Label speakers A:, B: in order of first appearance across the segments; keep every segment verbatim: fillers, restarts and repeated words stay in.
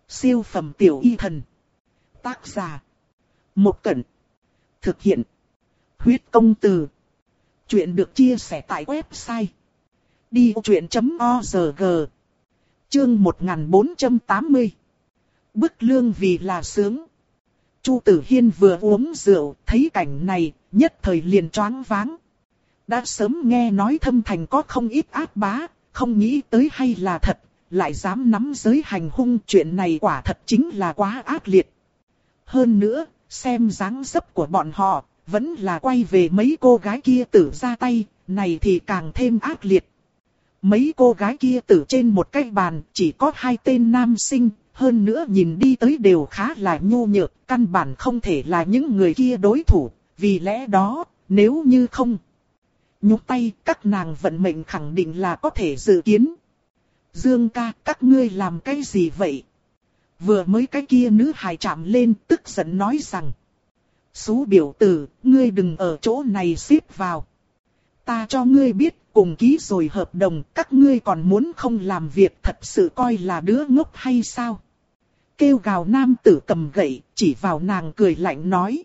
A: Siêu phẩm tiểu y thần. Tác giả. Một Cẩn. Thực hiện. Huyết công từ. Chuyện được chia sẻ tại website đi vô chuyện chấm org. Chương một nghìn bốn trăm tám mươi. Bức lương vì là sướng. Chu Tử Hiên vừa uống rượu, thấy cảnh này, nhất thời liền choáng váng. Đã sớm nghe nói Thâm Thành có không ít ác bá, không nghĩ tới hay là thật, lại dám nắm giới hành hung, chuyện này quả thật chính là quá ác liệt. Hơn nữa, xem dáng dấp của bọn họ, vẫn là quay về mấy cô gái kia tử ra tay, này thì càng thêm ác liệt. Mấy cô gái kia tử trên một cái bàn, chỉ có hai tên nam sinh, hơn nữa nhìn đi tới đều khá là nhu nhược, căn bản không thể là những người kia đối thủ, vì lẽ đó, nếu như không nhúc tay, các nàng vận mệnh khẳng định là có thể dự kiến. Dương ca, các ngươi làm cái gì vậy? Vừa mới cái kia nữ hài chạm lên, tức giận nói rằng: Xú biểu tử, ngươi đừng ở chỗ này xếp vào. Ta cho ngươi biết, cùng ký rồi hợp đồng, các ngươi còn muốn không làm việc, thật sự coi là đứa ngốc hay sao? Kêu gào nam tử cầm gậy, chỉ vào nàng cười lạnh nói: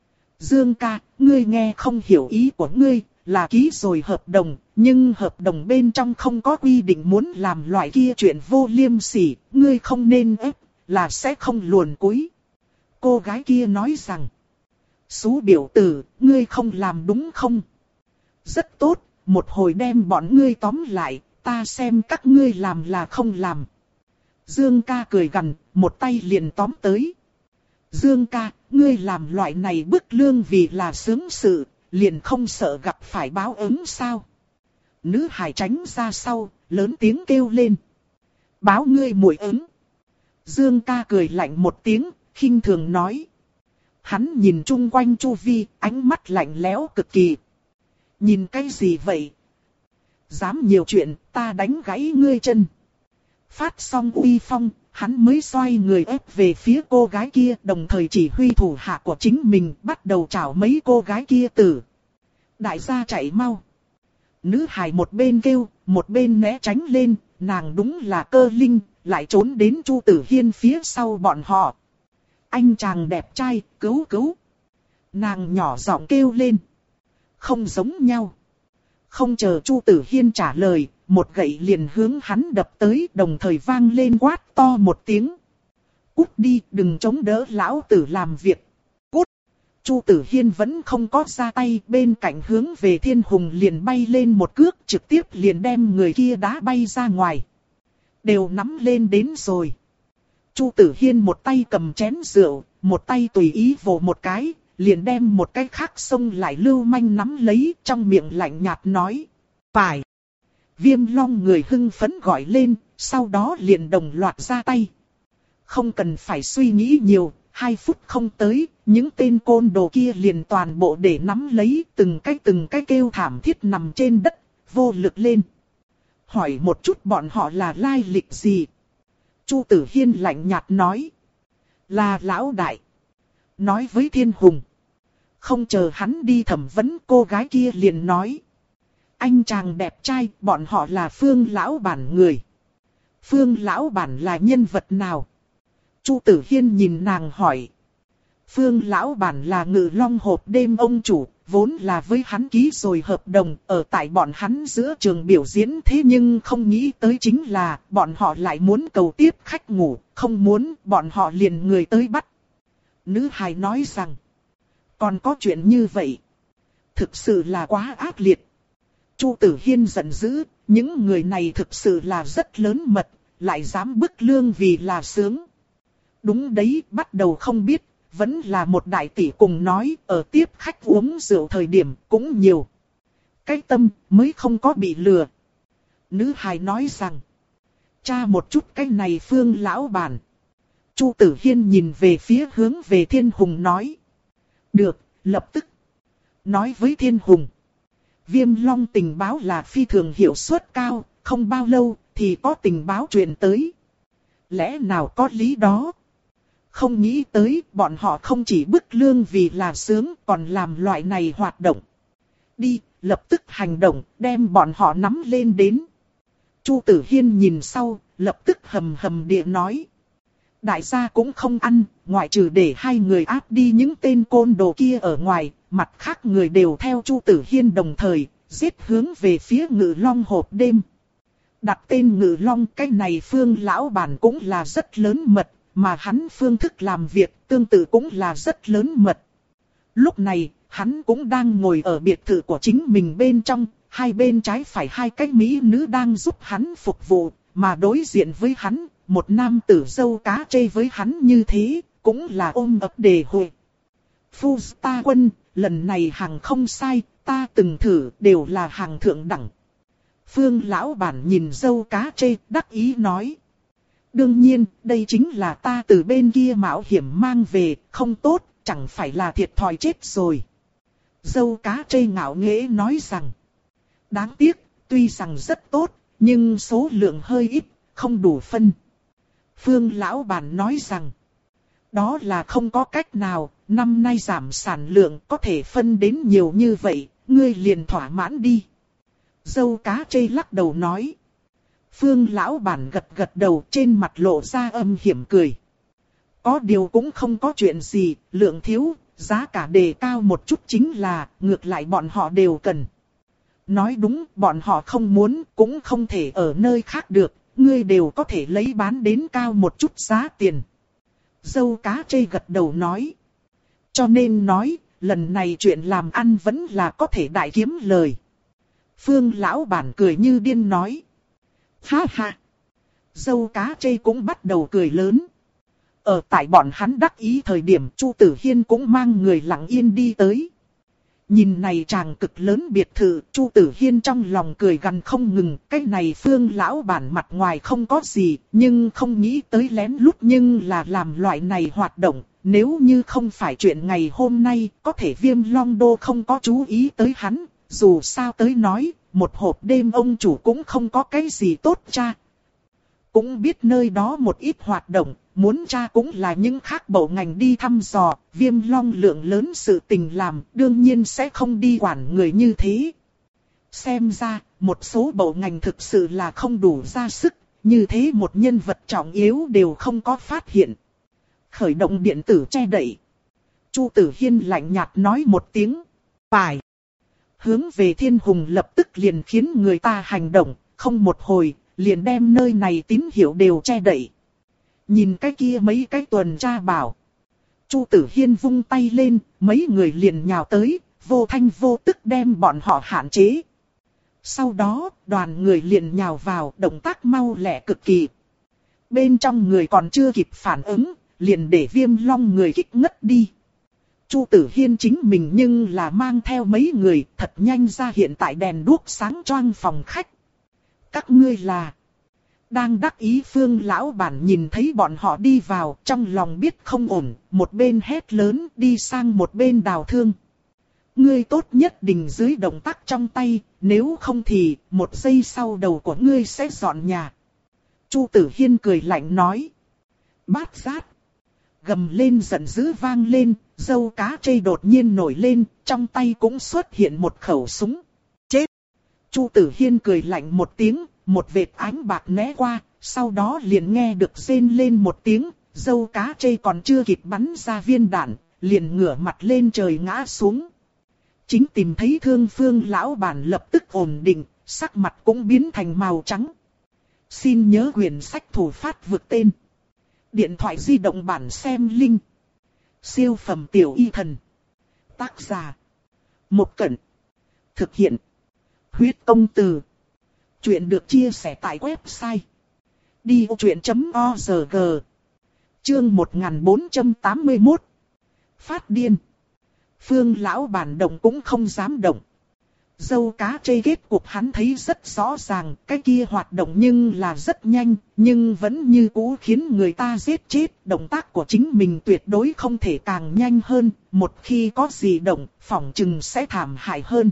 A: Dương ca, ngươi nghe không hiểu ý của ngươi, là ký rồi hợp đồng, nhưng hợp đồng bên trong không có quy định muốn làm loại kia chuyện vô liêm sỉ, ngươi không nên ép, là sẽ không luồn cúi. Cô gái kia nói rằng: Xú biểu tử, ngươi không làm đúng không? Rất tốt, một hồi đem bọn ngươi tóm lại, ta xem các ngươi làm là không làm. Dương ca cười gằn, một tay liền tóm tới. Dương ca, ngươi làm loại này bức lương vì là sướng sự, liền không sợ gặp phải báo ứng sao? Nữ hài tránh ra sau, lớn tiếng kêu lên: Báo ngươi muội ứng. Dương ca cười lạnh một tiếng, khinh thường nói. Hắn nhìn chung quanh chu vi, ánh mắt lạnh lẽo cực kỳ. Nhìn cái gì vậy? Dám nhiều chuyện, ta đánh gãy ngươi chân. Phát xong uy phong, hắn mới xoay người ép về phía cô gái kia, đồng thời chỉ huy thủ hạ của chính mình bắt đầu chảo mấy cô gái kia tử. Đại gia chạy mau. Nữ hài một bên kêu, một bên né tránh lên, nàng đúng là cơ linh, lại trốn đến Chu Tử Hiên phía sau bọn họ. Anh chàng đẹp trai, cứu cứu. Nàng nhỏ giọng kêu lên. Không giống nhau. Không chờ Chu Tử Hiên trả lời, một gậy liền hướng hắn đập tới, đồng thời vang lên quát to một tiếng. Cút đi, đừng chống đỡ lão tử làm việc. Cút. Chu Tử Hiên vẫn không có ra tay, bên cạnh hướng về Thiên Hùng liền bay lên một cước, trực tiếp liền đem người kia đá bay ra ngoài. Đều nắm lên đến rồi. Chu Tử Hiên một tay cầm chén rượu, một tay tùy ý vồ một cái, liền đem một cái khác xông lại lưu manh nắm lấy, trong miệng lạnh nhạt nói. Phải. Viêm Long người hưng phấn gọi lên, sau đó liền đồng loạt ra tay. Không cần phải suy nghĩ nhiều, hai phút không tới, những tên côn đồ kia liền toàn bộ để nắm lấy, từng cái từng cái kêu thảm thiết nằm trên đất, vô lực lên. Hỏi một chút bọn họ là lai lịch gì? Chu Tử Hiên lạnh nhạt nói. Là lão đại. Nói với Thiên Hùng. Không chờ hắn đi thẩm vấn, cô gái kia liền nói. Anh chàng đẹp trai, bọn họ là Phương lão bản người. Phương lão bản là nhân vật nào? Chu Tử Hiên nhìn nàng hỏi. Phương lão bản là Ngự Long hộp đêm ông chủ, vốn là với hắn ký rồi hợp đồng, ở tại bọn hắn giữa trường biểu diễn, thế nhưng không nghĩ tới chính là bọn họ lại muốn cầu tiếp khách ngủ, không muốn bọn họ liền người tới bắt. Nữ hài nói rằng, còn có chuyện như vậy, thực sự là quá ác liệt. Chu Tử Hiên giận dữ, những người này thực sự là rất lớn mật, lại dám bức lương vì là sướng. Đúng đấy, bắt đầu không biết, vẫn là một đại tỷ cùng nói, ở tiếp khách uống rượu thời điểm cũng nhiều. Cái tâm mới không có bị lừa. Nữ hài nói rằng, tra một chút cái này Phương lão bản. Chu Tử Hiên nhìn về phía hướng về Thiên Hùng nói. Được, lập tức. Nói với Thiên Hùng. Viêm Long tình báo là phi thường hiệu suất cao, không bao lâu thì có tình báo truyền tới. Lẽ nào có lý đó? Không nghĩ tới bọn họ không chỉ bức lương vì là sướng, còn làm loại này hoạt động. Đi, lập tức hành động, đem bọn họ nắm lên đến. Chu Tử Hiên nhìn sau, lập tức hầm hầm địa nói. đại gia cũng không ăn, ngoại trừ để hai người áp đi những tên côn đồ kia ở ngoài, mặt khác người đều theo Chu Tử Hiên đồng thời, giết hướng về phía Ngự Long hộp đêm. Đặt tên Ngự Long, cái này Phương lão bản cũng là rất lớn mật, mà hắn phương thức làm việc tương tự cũng là rất lớn mật. Lúc này, hắn cũng đang ngồi ở biệt thự của chính mình bên trong, hai bên trái phải hai cái mỹ nữ đang giúp hắn phục vụ, mà đối diện với hắn, một nam tử dâu cá trê với hắn như thế, cũng là ôm ấp đề hội. Phu ta quân, lần này hàng không sai, ta từng thử đều là hàng thượng đẳng. Phương lão bản nhìn dâu cá trê, đắc ý nói. Đương nhiên, đây chính là ta từ bên kia mạo hiểm mang về, không tốt, chẳng phải là thiệt thòi chết rồi. Dâu cá trê ngạo nghễ nói rằng. Đáng tiếc, tuy rằng rất tốt, nhưng số lượng hơi ít, không đủ phân. Phương lão bản nói rằng. Đó là không có cách nào, năm nay giảm sản lượng có thể phân đến nhiều như vậy, ngươi liền thỏa mãn đi. Dâu cá trê lắc đầu nói. Phương lão bản gật gật đầu, trên mặt lộ ra âm hiểm cười. Có điều cũng không có chuyện gì, lượng thiếu, giá cả đề cao một chút chính là, ngược lại bọn họ đều cần. Nói đúng, bọn họ không muốn, cũng không thể ở nơi khác được, ngươi đều có thể lấy bán đến cao một chút giá tiền. Dâu cá trê gật đầu nói. Cho nên nói, lần này chuyện làm ăn vẫn là có thể đại kiếm lời. Phương lão bản cười như điên nói. Ha ha. Dâu cá trê cũng bắt đầu cười lớn. Ở tại bọn hắn đắc ý thời điểm Chu Tử Hiên cũng mang người lặng yên đi tới. Nhìn này chàng cực lớn biệt thự, Chu Tử Hiên trong lòng cười gằn không ngừng. Cái này Phương lão bản mặt ngoài không có gì, nhưng không nghĩ tới lén lút nhưng là làm loại này hoạt động. Nếu như không phải chuyện ngày hôm nay, có thể Viêm Long Đô không có chú ý tới hắn. Dù sao tới nói, một hộp đêm ông chủ cũng không có cái gì tốt cha. Cũng biết nơi đó một ít hoạt động, muốn cha cũng là những khác bộ ngành đi thăm dò, Viêm Long lượng lớn sự tình làm, đương nhiên sẽ không đi quản người như thế. Xem ra, một số bộ ngành thực sự là không đủ ra sức, như thế một nhân vật trọng yếu đều không có phát hiện. Khởi động điện tử che đậy. Chu Tử Hiên lạnh nhạt nói một tiếng, phải. Hướng về Thiên Hùng lập tức liền khiến người ta hành động, không một hồi, liền đem nơi này tín hiệu đều che đậy. Nhìn cái kia mấy cái tuần tra bảo. Chu Tử Hiên vung tay lên, mấy người liền nhào tới, vô thanh vô tức đem bọn họ hạn chế. Sau đó, đoàn người liền nhào vào, động tác mau lẹ cực kỳ. Bên trong người còn chưa kịp phản ứng, liền để Viêm Long người kích ngất đi. Chu Tử Hiên chính mình nhưng là mang theo mấy người thật nhanh ra hiện tại đèn đuốc sáng choang phòng khách. Các ngươi là... Đang đắc ý Phương lão bản nhìn thấy bọn họ đi vào, trong lòng biết không ổn, một bên hét lớn đi sang một bên đào thương. Ngươi tốt nhất đừng dưới động tác trong tay, nếu không thì một giây sau đầu của ngươi sẽ dọn nhà. Chu Tử Hiên cười lạnh nói. Bát giác. Gầm lên giận dữ vang lên, dâu cá trê đột nhiên nổi lên, trong tay cũng xuất hiện một khẩu súng. Chết! Chu Tử Hiên cười lạnh một tiếng, một vệt ánh bạc né qua, sau đó liền nghe được rên lên một tiếng, dâu cá trê còn chưa kịp bắn ra viên đạn, liền ngửa mặt lên trời ngã xuống. Chính tìm thấy thương Phương lão bản lập tức ổn định, sắc mặt cũng biến thành màu trắng. Xin nhớ quyển sách thủ phát vượt tên. Điện thoại di động bản xem link. Siêu phẩm tiểu y thần. Tác giả. Một Cẩn. Thực hiện. Huyết công từ. Chuyện được chia sẻ tại website. đi ô chuyện chấm org. Chương một nghìn bốn trăm tám mươi mốt. Phát điên. Phương lão bản động cũng không dám động. Dâu cá trê kết cục hắn thấy rất rõ ràng, cái kia hoạt động nhưng là rất nhanh, nhưng vẫn như cũ khiến người ta giết chết. Động tác của chính mình tuyệt đối không thể càng nhanh hơn, một khi có gì động, phỏng chừng sẽ thảm hại hơn.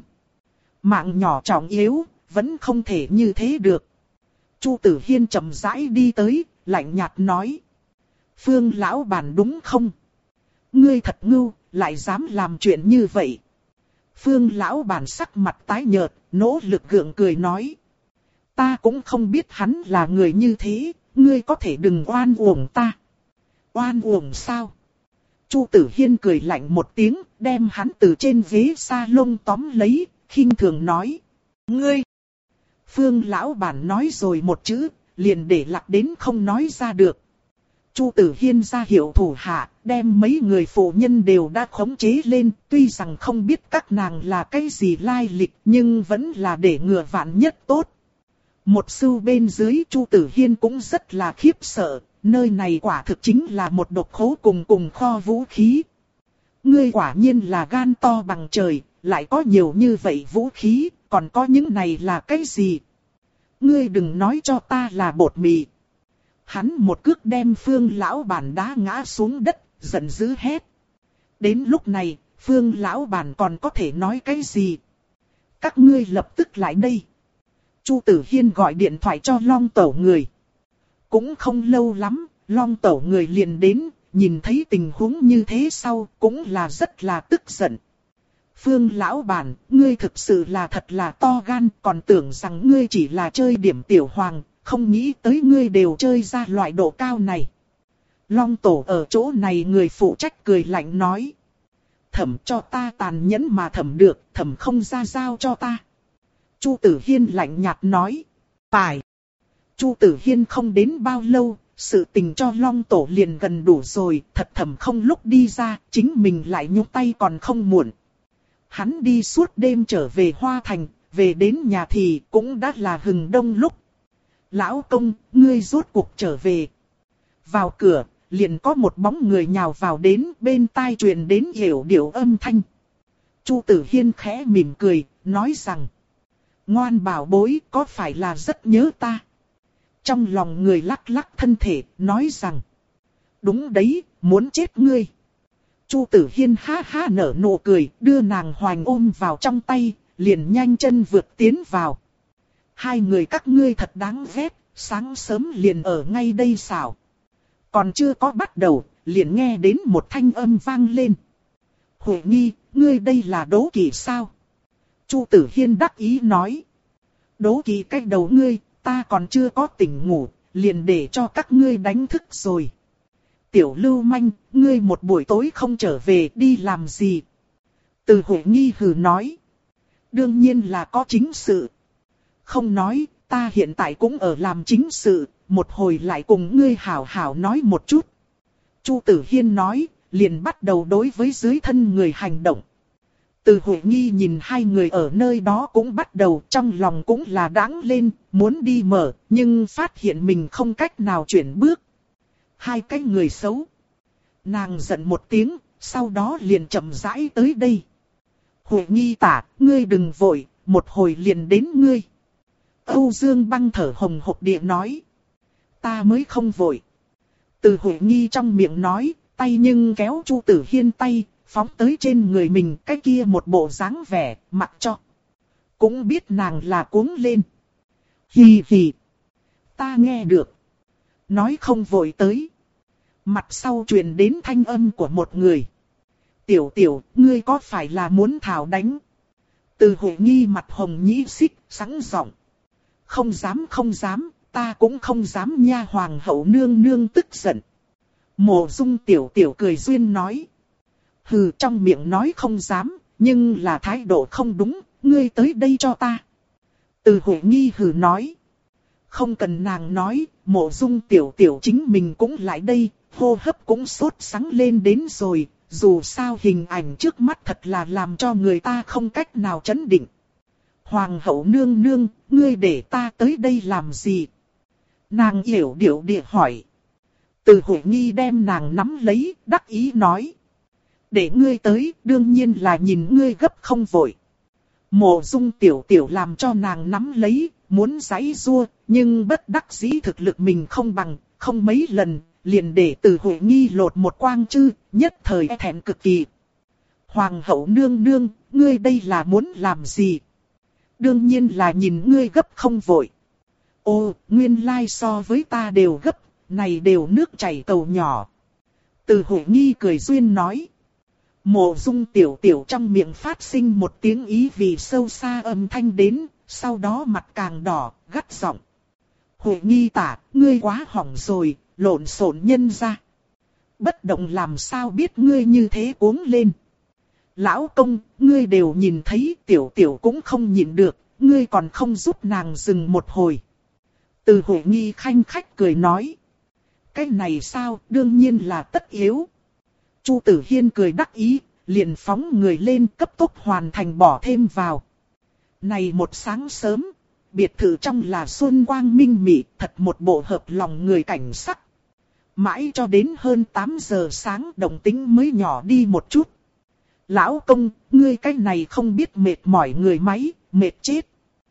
A: Mạng nhỏ trọng yếu, vẫn không thể như thế được. Chu Tử Hiên chậm rãi đi tới, lạnh nhạt nói. Phương lão bản đúng không? Ngươi thật ngưu, lại dám làm chuyện như vậy. Phương lão bản sắc mặt tái nhợt, nỗ lực gượng cười nói. Ta cũng không biết hắn là người như thế, ngươi có thể đừng oan uổng ta. Oan uổng sao? Chu Tử Hiên cười lạnh một tiếng, đem hắn từ trên ghế salon tóm lấy, khinh thường nói. Ngươi! Phương lão bản nói rồi một chữ, liền để lạc đến không nói ra được. Chu Tử Hiên ra hiệu thủ hạ, đem mấy người phụ nhân đều đã khống chế lên, tuy rằng không biết các nàng là cái gì lai lịch, nhưng vẫn là để ngừa vạn nhất tốt. Một sưu bên dưới Chu Tử Hiên cũng rất là khiếp sợ, nơi này quả thực chính là một độc khố cùng cùng kho vũ khí. Ngươi quả nhiên là gan to bằng trời, lại có nhiều như vậy vũ khí, còn có những này là cái gì? Ngươi đừng nói cho ta là bột mì. Hắn một cước đem Phương lão bản đá ngã xuống đất, giận dữ hét. Đến lúc này, Phương lão bản còn có thể nói cái gì? Các ngươi lập tức lại đây. Chu Tử Hiên gọi điện thoại cho Long Tẩu người. Cũng không lâu lắm, Long Tẩu người liền đến, nhìn thấy tình huống như thế sau, cũng là rất là tức giận. Phương lão bản, ngươi thực sự là thật là to gan, còn tưởng rằng ngươi chỉ là chơi điểm tiểu hoàng, không nghĩ tới ngươi đều chơi ra loại độ cao này. Long Tổ ở chỗ này người phụ trách cười lạnh nói. Thẩm cho ta tàn nhẫn mà thẩm được, thẩm không ra giao cho ta. Chu Tử Hiên lạnh nhạt nói. Phải. Chu Tử Hiên không đến bao lâu, sự tình cho Long Tổ liền gần đủ rồi, thật thẩm không lúc đi ra, chính mình lại nhúc tay còn không muộn. Hắn đi suốt đêm trở về Hoa Thành, về đến nhà thì cũng đã là hừng đông lúc. Lão công, ngươi rốt cuộc trở về. Vào cửa, liền có một bóng người nhào vào đến, bên tai truyền đến hiểu điệu âm thanh. Chu Tử Hiên khẽ mỉm cười, nói rằng. Ngoan bảo bối, có phải là rất nhớ ta? Trong lòng người lắc lắc thân thể, nói rằng. Đúng đấy, muốn chết ngươi. Chu Tử Hiên ha ha nở nụ cười, đưa nàng hoành ôm vào trong tay, liền nhanh chân vượt tiến vào. Hai người các ngươi thật đáng ghét, sáng sớm liền ở ngay đây xảo. Còn chưa có bắt đầu, liền nghe đến một thanh âm vang lên. Huệ Nghi, ngươi đây là đố kỵ sao? Chu Tử Hiên đắc ý nói. Đố kỵ cái đầu ngươi, ta còn chưa có tỉnh ngủ, liền để cho các ngươi đánh thức rồi. Tiểu lưu manh, ngươi một buổi tối không trở về đi làm gì? Từ Huệ Nghi hừ nói. Đương nhiên là có chính sự. Không nói, ta hiện tại cũng ở làm chính sự, một hồi lại cùng ngươi hảo hảo nói một chút. Chu Tử Hiên nói, liền bắt đầu đối với dưới thân người hành động. Từ Huệ Nghi nhìn hai người ở nơi đó cũng bắt đầu, trong lòng cũng là đáng lên, muốn đi mở, nhưng phát hiện mình không cách nào chuyển bước. Hai cái người xấu. Nàng giận một tiếng, sau đó liền chậm rãi tới đây. Huệ Nghi tả, ngươi đừng vội, một hồi liền đến ngươi. Âu Dương Băng thở hồng hộc địa nói. Ta mới không vội. Từ Huệ Nghi trong miệng nói, tay nhưng kéo Chu Tử Hiên tay, phóng tới trên người mình cái kia một bộ dáng vẻ, mặc cho. Cũng biết nàng là cuống lên. Hì hì. Ta nghe được. Nói không vội tới. Mặt sau truyền đến thanh âm của một người. Tiểu tiểu, ngươi có phải là muốn thảo đánh? Từ Huệ Nghi mặt hồng nhĩ xích, sẵn giọng. Không dám không dám, ta cũng không dám nha. Hoàng hậu nương nương tức giận. Mộ Dung tiểu tiểu cười duyên nói. Hừ, trong miệng nói không dám, nhưng là thái độ không đúng, ngươi tới đây cho ta. Từ Huệ Nghi hừ nói. Không cần nàng nói, Mộ Dung tiểu tiểu chính mình cũng lại đây, hô hấp cũng sốt sắng lên đến rồi, dù sao hình ảnh trước mắt thật là làm cho người ta không cách nào chấn định. Hoàng hậu nương nương, ngươi để ta tới đây làm gì? Nàng yểu điệu địa hỏi. Từ Huệ Nghi đem nàng nắm lấy, đắc ý nói. Để ngươi tới, đương nhiên là nhìn ngươi gấp không vội. Mộ Dung tiểu tiểu làm cho nàng nắm lấy, muốn giãy giụa, nhưng bất đắc dĩ thực lực mình không bằng, không mấy lần, liền để Từ Huệ Nghi lột một quang chư, nhất thời e thẹn cực kỳ. Hoàng hậu nương nương, ngươi đây là muốn làm gì? Đương nhiên là nhìn ngươi gấp không vội. Ô, nguyên lai so với ta đều gấp, này đều nước chảy cầu nhỏ. Từ Huệ Nghi cười duyên nói. Mộ Dung tiểu tiểu trong miệng phát sinh một tiếng ý vì sâu xa âm thanh đến, sau đó mặt càng đỏ, gắt giọng. Huệ Nghi tả, ngươi quá hỏng rồi, lộn xộn nhân ra. bất động làm sao biết ngươi như thế cuống lên. Lão công, ngươi đều nhìn thấy, tiểu tiểu cũng không nhịn được, ngươi còn không giúp nàng dừng một hồi. Từ Huệ Nghi khanh khách cười nói. Cái này sao, đương nhiên là tất yếu. Chu Tử Hiên cười đắc ý, liền phóng người lên cấp tốc hoàn thành bỏ thêm vào. Này một sáng sớm, biệt thự trong là xuân quang minh mị, thật một bộ hợp lòng người cảnh sắc. Mãi cho đến hơn tám giờ sáng động tĩnh mới nhỏ đi một chút. Lão công, ngươi cái này không biết mệt mỏi người máy, mệt chết.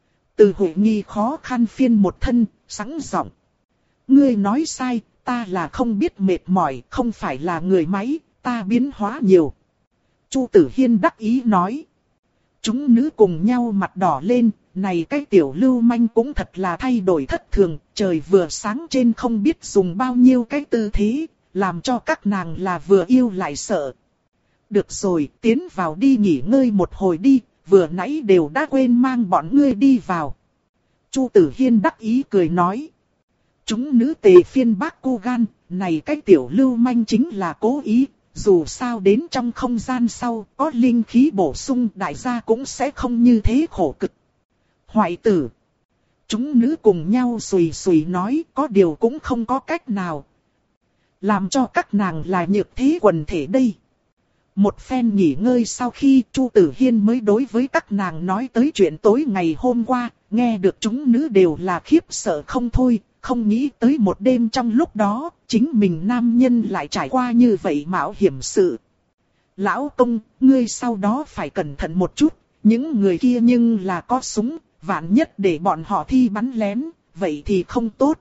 A: Từ Huệ Nghi khó khăn phiên một thân, sẵn giọng. Ngươi nói sai, ta là không biết mệt mỏi, không phải là người máy, ta biến hóa nhiều. Chu Tử Hiên đắc ý nói. Chúng nữ cùng nhau mặt đỏ lên, này cái tiểu lưu manh cũng thật là thay đổi thất thường, trời vừa sáng trên không biết dùng bao nhiêu cái tư thế, làm cho các nàng là vừa yêu lại sợ. Được rồi, tiến vào đi nghỉ ngơi một hồi đi, vừa nãy đều đã quên mang bọn ngươi đi vào. Chu Tử Hiên đắc ý cười nói. Chúng nữ tề phiên bác cô gan, này cái tiểu lưu manh chính là cố ý, dù sao đến trong không gian sau, có linh khí bổ sung đại gia cũng sẽ không như thế khổ cực. Hoại tử. Chúng nữ cùng nhau xùy xùy nói có điều cũng không có cách nào. Làm cho các nàng là nhược thế quần thể đây. Một phen nghỉ ngơi sau khi Chu Tử Hiên mới đối với các nàng nói tới chuyện tối ngày hôm qua, nghe được chúng nữ đều là khiếp sợ không thôi, không nghĩ tới một đêm trong lúc đó, chính mình nam nhân lại trải qua như vậy mạo hiểm sự. Lão công, ngươi sau đó phải cẩn thận một chút, những người kia nhưng là có súng, vạn nhất để bọn họ thi bắn lén, vậy thì không tốt.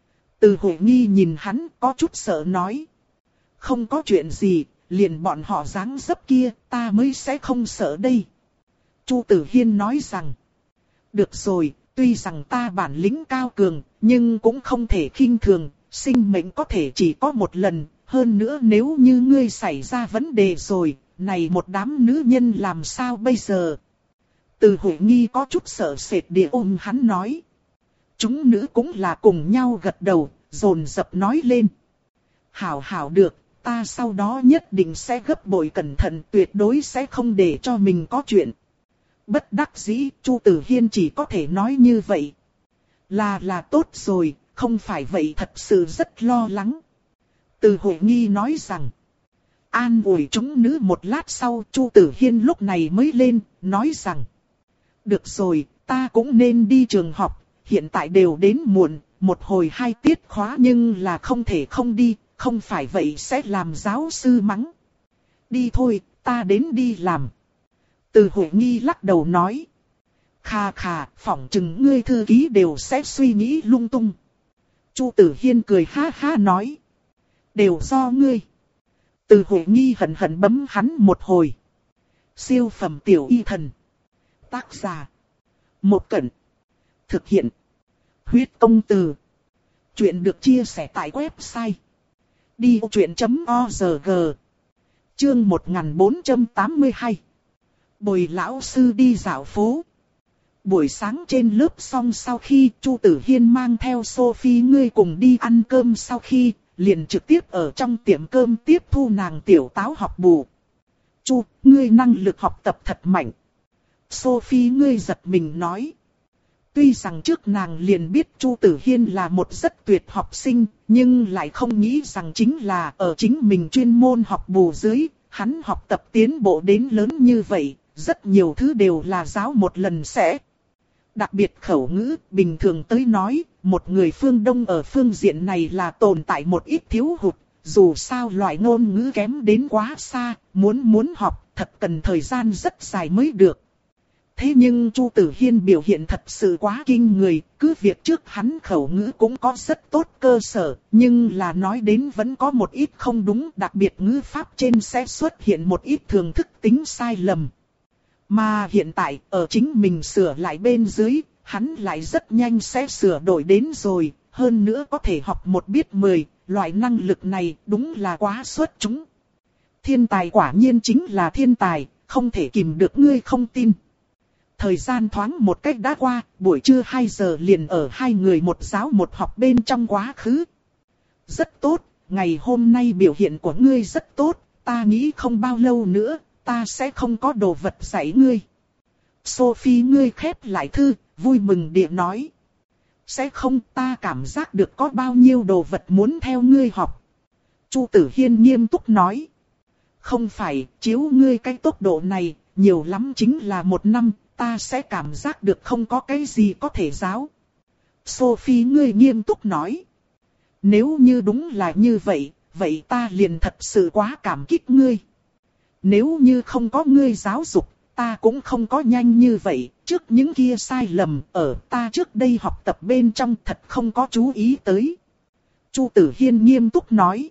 A: Từ Huệ Nghi nhìn hắn có chút sợ nói. Không có chuyện gì, liền bọn họ dáng dấp kia, ta mới sẽ không sợ đây. Chu Tử Hiên nói rằng. Được rồi, tuy rằng ta bản lĩnh cao cường, nhưng cũng không thể khinh thường, sinh mệnh có thể chỉ có một lần, hơn nữa nếu như ngươi xảy ra vấn đề rồi, này một đám nữ nhân làm sao bây giờ? Từ Huệ Nghi có chút sợ sệt địa ôm hắn nói. Chúng nữ cũng là cùng nhau gật đầu, dồn dập nói lên. Hảo hảo được, ta sau đó nhất định sẽ gấp bội cẩn thận, tuyệt đối sẽ không để cho mình có chuyện. Bất đắc dĩ, Chu Tử Hiên chỉ có thể nói như vậy. Là là tốt rồi, không phải vậy thật sự rất lo lắng. Từ Huệ Nghi nói rằng. An ủi chúng nữ một lát sau, Chu Tử Hiên lúc này mới lên, nói rằng. Được rồi, ta cũng nên đi trường học, hiện tại đều đến muộn, một hồi hai tiết khóa nhưng là không thể không đi, không phải vậy sẽ làm giáo sư mắng. Đi thôi, ta đến đi làm. Từ Huệ Nghi lắc đầu nói. Khà khà, phỏng chừng ngươi thư ký đều sẽ suy nghĩ lung tung. Chu Tử Hiên cười ha ha nói. Đều do ngươi. Từ Huệ Nghi hận hận bấm hắn một hồi. Siêu phẩm tiểu y thần. Tác giả. Một Cẩn. Thực hiện. Huyết công từ. Chuyện được chia sẻ tại website. đi vô chuyện chấm org. Chương một nghìn bốn trăm tám mươi hai. Bồi lão sư đi dạo phố. Buổi sáng trên lớp xong sau khi Chu Tử Hiên mang theo Sophie ngươi cùng đi ăn cơm sau khi, liền trực tiếp ở trong tiệm cơm tiếp thu nàng tiểu táo học bù. Chu, ngươi năng lực học tập thật mạnh. Sophie ngươi giật mình nói. Tuy rằng trước nàng liền biết Chu Tử Hiên là một rất tuyệt học sinh, nhưng lại không nghĩ rằng chính là ở chính mình chuyên môn học bù dưới, hắn học tập tiến bộ đến lớn như vậy, rất nhiều thứ đều là giáo một lần sẽ. Đặc biệt khẩu ngữ, bình thường tới nói, một người phương Đông ở phương diện này là tồn tại một ít thiếu hụt, dù sao loại ngôn ngữ kém đến quá xa, muốn muốn học, thật cần thời gian rất dài mới được. Thế nhưng Chu Tử Hiên biểu hiện thật sự quá kinh người, cứ việc trước hắn khẩu ngữ cũng có rất tốt cơ sở, nhưng là nói đến vẫn có một ít không đúng, đặc biệt ngữ pháp trên sẽ xuất hiện một ít thường thức tính sai lầm. Mà hiện tại, ở chính mình sửa lại bên dưới, hắn lại rất nhanh sẽ sửa đổi đến rồi, hơn nữa có thể học một biết mười, loại năng lực này đúng là quá xuất chúng. Thiên tài quả nhiên chính là thiên tài, không thể kìm được ngươi không tin. Thời gian thoáng một cách đã qua, buổi trưa hai giờ liền ở hai người một giáo một học bên trong quá khứ. Rất tốt, ngày hôm nay biểu hiện của ngươi rất tốt, ta nghĩ không bao lâu nữa, ta sẽ không có đồ vật dạy ngươi. Sophie ngươi khép lại thư, vui mừng địa nói. Sẽ không, ta cảm giác được có bao nhiêu đồ vật muốn theo ngươi học. Chu Tử Hiên nghiêm túc nói. Không phải, chiếu ngươi cái tốc độ này, nhiều lắm chính là một năm, ta sẽ cảm giác được không có cái gì có thể giáo. Sophie ngươi nghiêm túc nói. Nếu như đúng là như vậy, vậy ta liền thật sự quá cảm kích ngươi. Nếu như không có ngươi giáo dục, ta cũng không có nhanh như vậy, trước những kia sai lầm ở ta trước đây học tập bên trong thật không có chú ý tới. Chu Tử Hiên nghiêm túc nói.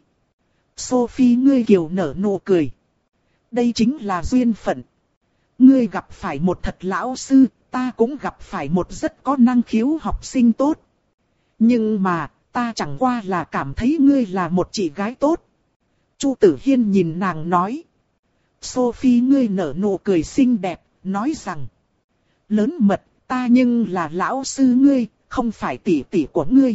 A: Sophie ngươi kiều nở nụ cười. Đây chính là duyên phận. Ngươi gặp phải một thật lão sư, ta cũng gặp phải một rất có năng khiếu học sinh tốt. Nhưng mà, ta chẳng qua là cảm thấy ngươi là một chị gái tốt. Chu Tử Hiên nhìn nàng nói. Sophie ngươi nở nụ cười xinh đẹp, nói rằng. Lớn mật, ta nhưng là lão sư ngươi, không phải tỷ tỷ của ngươi.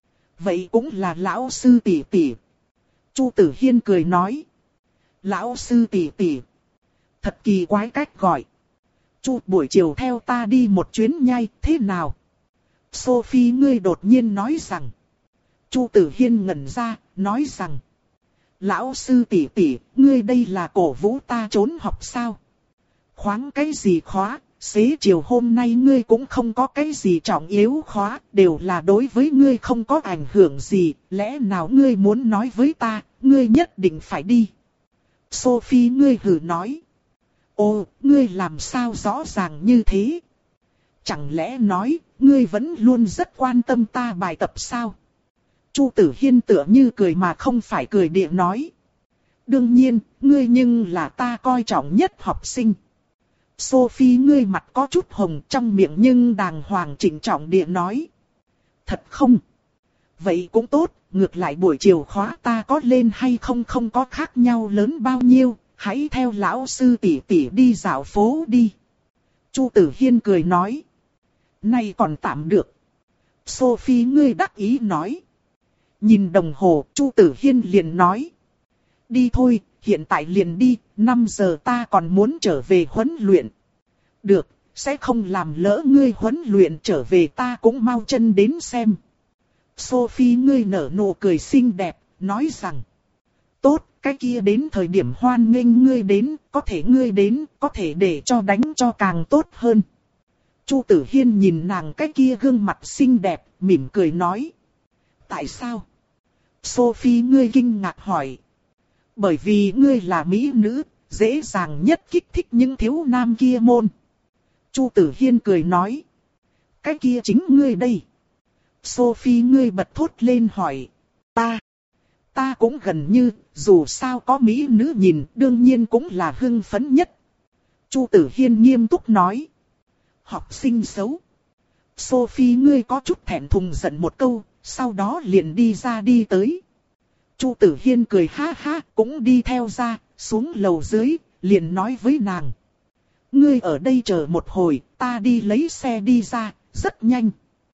A: Vậy cũng là lão sư tỷ tỷ. Chu Tử Hiên cười nói. Lão sư tỷ tỷ. Thật kỳ quái cách gọi. Chu buổi chiều theo ta đi một chuyến nhai, thế nào? Sophie ngươi đột nhiên nói rằng. Chu Tử Hiên ngẩn ra, nói rằng. Lão sư tỷ tỷ, ngươi đây là cổ vũ ta trốn học sao? Khoáng cái gì khóa, xế chiều hôm nay ngươi cũng không có cái gì trọng yếu khóa, đều là đối với ngươi không có ảnh hưởng gì, lẽ nào ngươi muốn nói với ta, ngươi nhất định phải đi. Sophie ngươi hừ nói. Ô, ngươi làm sao rõ ràng như thế? Chẳng lẽ nói, ngươi vẫn luôn rất quan tâm ta bài tập sao? Chu Tử Hiên tựa như cười mà không phải cười địa nói. Đương nhiên, ngươi nhưng là ta coi trọng nhất học sinh. Sophie ngươi mặt có chút hồng trong miệng nhưng đàng hoàng chỉnh trọng địa nói. Thật không? Vậy cũng tốt, ngược lại buổi chiều khóa ta có lên hay không không có khác nhau lớn bao nhiêu, hãy theo lão sư tỷ tỷ đi dạo phố đi. Chu Tử Hiên cười nói. Này còn tạm được. Sophie ngươi đắc ý nói. Nhìn đồng hồ, Chu Tử Hiên liền nói. Đi thôi, hiện tại liền đi, năm giờ ta còn muốn trở về huấn luyện. Được, sẽ không làm lỡ ngươi huấn luyện trở về ta cũng mau chân đến xem. Sophie ngươi nở nụ cười xinh đẹp, nói rằng. Tốt, cái kia đến thời điểm hoan nghênh ngươi đến, có thể ngươi đến, có thể để cho đánh cho càng tốt hơn. Chu Tử Hiên nhìn nàng cái kia gương mặt xinh đẹp, mỉm cười nói. Tại sao? Sophie ngươi kinh ngạc hỏi. Bởi vì ngươi là mỹ nữ, dễ dàng nhất kích thích những thiếu nam kia môn. Chu Tử Hiên cười nói. Cái kia chính ngươi đây. Sophie ngươi bật thốt lên hỏi. Ta. Ta cũng gần như, dù sao có mỹ nữ nhìn, đương nhiên cũng là hưng phấn nhất. Chu Tử Hiên nghiêm túc nói. Học sinh xấu. Sophie ngươi có chút thẹn thùng giận một câu, sau đó liền đi ra đi tới. Chu Tử Hiên cười ha ha, cũng đi theo ra, xuống lầu dưới, liền nói với nàng. Ngươi ở đây chờ một hồi, ta đi lấy xe đi ra, rất nhanh.